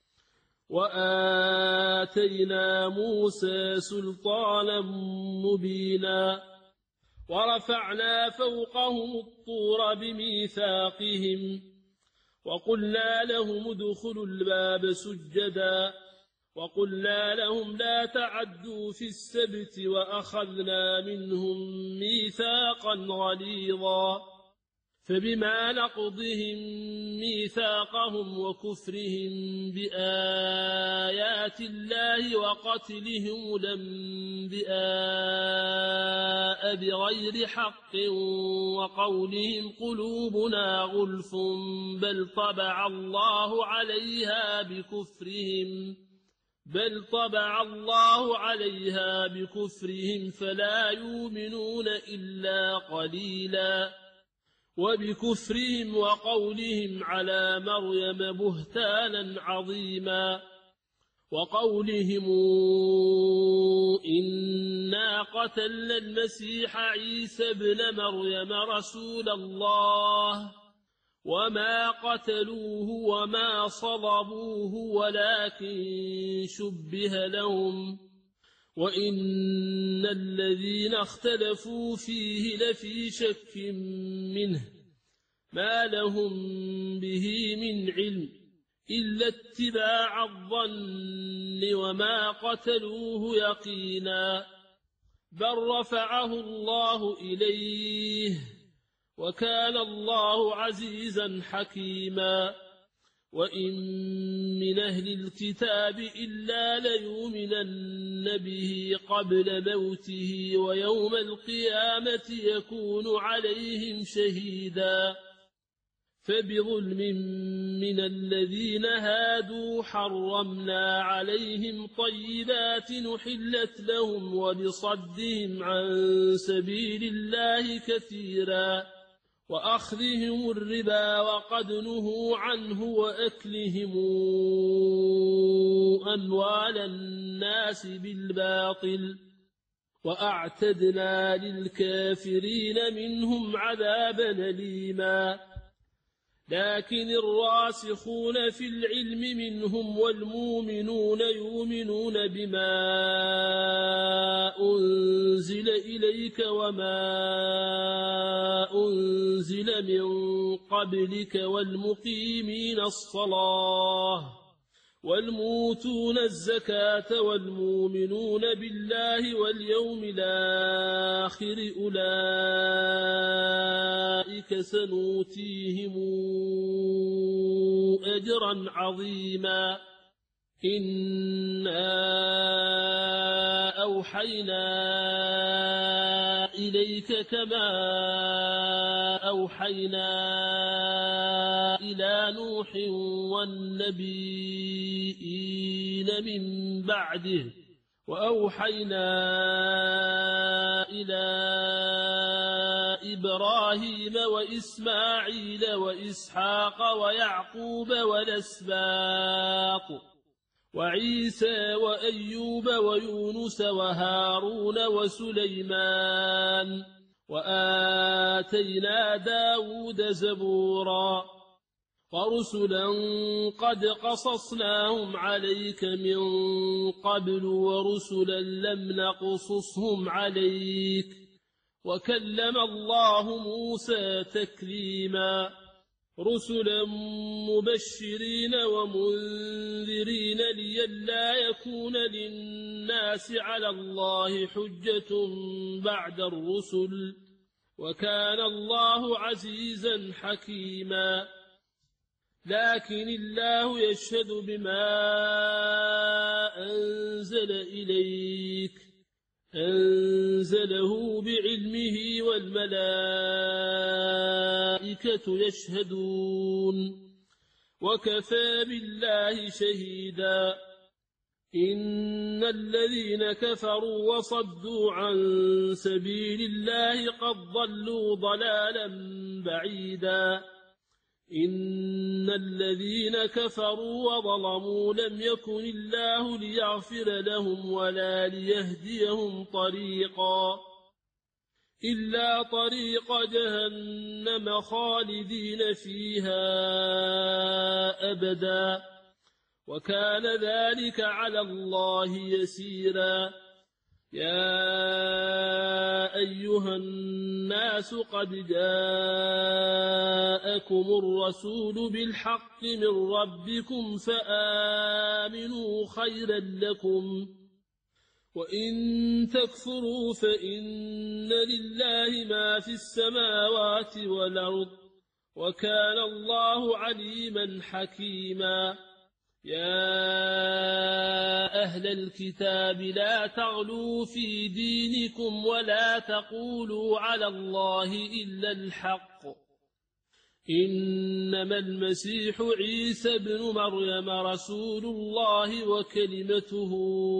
وآتينا موسى سلطانا مبينا ورفعنا فوقهم الطور بميثاقهم وقلنا لهم ادخلوا الباب سجدا وقلنا لهم لا تعدوا في السبت وأخذنا منهم ميثاقا غليظا فبما نقضهم ميثاقهم وكفرهم بآيات الله وقتلهم الأنبياء بغير حق وقولهم قلوبنا غلف بل طبع الله عليها بكفرهم فلا يؤمنون إلا قليلا وبكفرهم وقولهم على مريم بهتانا عظيما وقولهم إنا قتلنا المسيح عيسى ابن مريم رسول الله وما قتلوه وما صلبوه ولكن شبه لهم وإن الذين اختلفوا فيه لفي شك منه ما لهم به من علم إلا اتباع الظن وما قتلوه يقينا بل رفعه الله إليه وكان الله عزيزا حكيما وإن من أهل الكتاب إلا ليؤمنن به قبل موته ويوم القيامة يكون عليهم شهيدا فبظلم من الذين هادوا حرمنا عليهم طيبات نحلت لهم وبصدهم عن سبيل الله كثيرا وأخذهم الربا وقد نهوا عنه وأكلهم أموال الناس بالباطل وأعتدنا للكافرين منهم عذابا أليما لكن الراسخون في العلم منهم والمؤمنون يؤمنون بما أنزل إليك وما أنزل من قبلك والمقيمين الصلاة والموتون الزكاة والمؤمنون بالله واليوم الآخر أولئك سنؤتيهم أجرا عظيما إنا أوحينا إليك كما أوحينا إلى نوح والنبيين من بعده وأوحينا إلى إبراهيم وإسماعيل وإسحاق ويعقوب والأسباط وعيسى وأيوب ويونس وهارون وسليمان وآتينا داود زبورا ورسلا قد قصصناهم عليك من قبل ورسلا لم نقصصهم عليك وكلم الله موسى تكليما رسلا مبشرين ومنذرين لئلا يكون للناس على الله حجة بعد الرسل وكان الله عزيزا حكيما لكن الله يشهد بما أنزل إليك أنزله بعلمه والملائكة يشهدون وكفى بالله شهيدا إن الذين كفروا وصدوا عن سبيل الله قد ضلوا ضلالا بعيدا إن الذين كفروا وظلموا لم يكن الله ليغفر لهم ولا ليهديهم طريقا إلا طريق جهنم خالدين فيها أبدا وكان ذلك على الله يسيرا يا أيها الناس قد جاءكم الرسول بالحق من ربكم فآمنوا خيرا لكم وإن تكفروا فإن لله ما في السماوات والأرض وكان الله عليما حكيما يا أهل الكتاب لا تغلوا في دينكم ولا تقولوا على الله إلا الحق إنما المسيح عيسى ابن مريم رسول الله وكلمته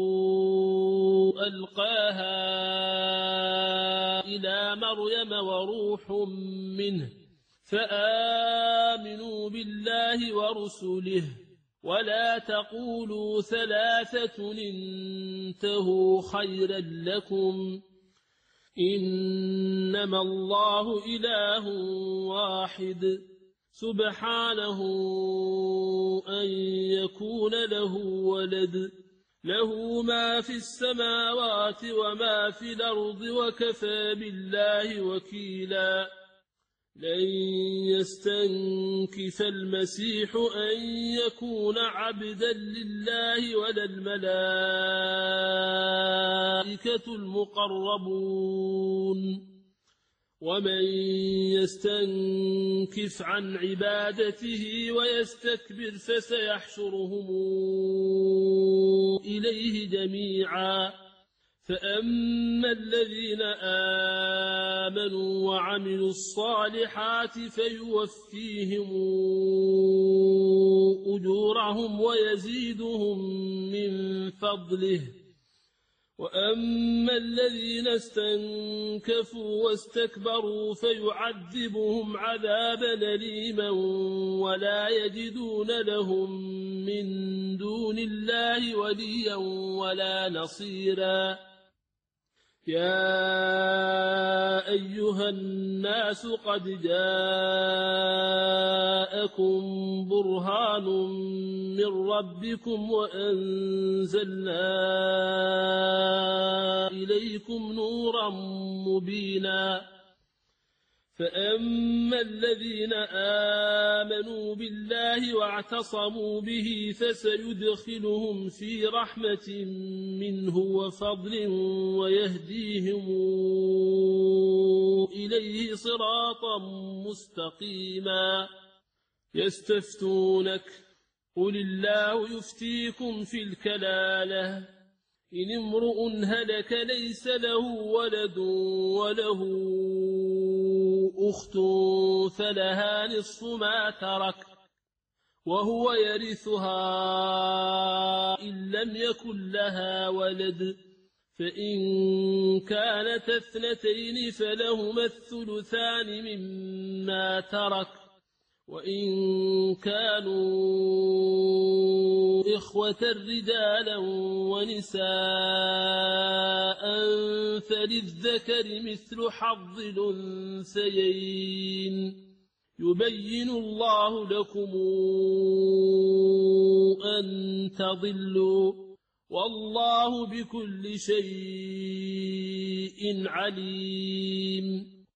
ألقاها إلى مريم وروح منه فآمنوا بالله ورسله ولا تقولوا ثلاثة انتهوا خيرا لكم إنما الله إله واحد سبحانه أن يكون له ولد له ما في السماوات وما في الأرض وكفى بالله وكيلا لن يستنكف المسيح أن يكون عبدا لله ولا الملائكة المقربون ومن يستنكف عن عبادته ويستكبر فسيحشرهم إليه جميعا فأما الذين آمنوا وعملوا الصالحات فيوفيهم أجورهم ويزيدهم من فضله وأما الذين استنكفوا واستكبروا فيعذبهم عذابا أليما ولا يجدون لهم من دون الله وليا ولا نصيرا يا أيها الناس قد جاءكم برهان من ربكم وأنزلنا إليكم نورا مبينا فأما الذين آمنوا بالله واعتصموا به فسيدخلهم في رحمة منه وفضل ويهديهم إليه صراطا مستقيما يستفتونك قل الله يفتيكم في الكلالة إن امرؤ هلك ليس له ولد وله أخت فلها نصف ما ترك وهو يرثها إن لم يكن لها ولد فإن كانت اثنتين فلهما الثلثان مما ترك وإن كانوا إخوة رجالا ونساء فللذكر مثل حظ الأنثيين يبين الله لكم أن تضلوا والله بكل شيء عليم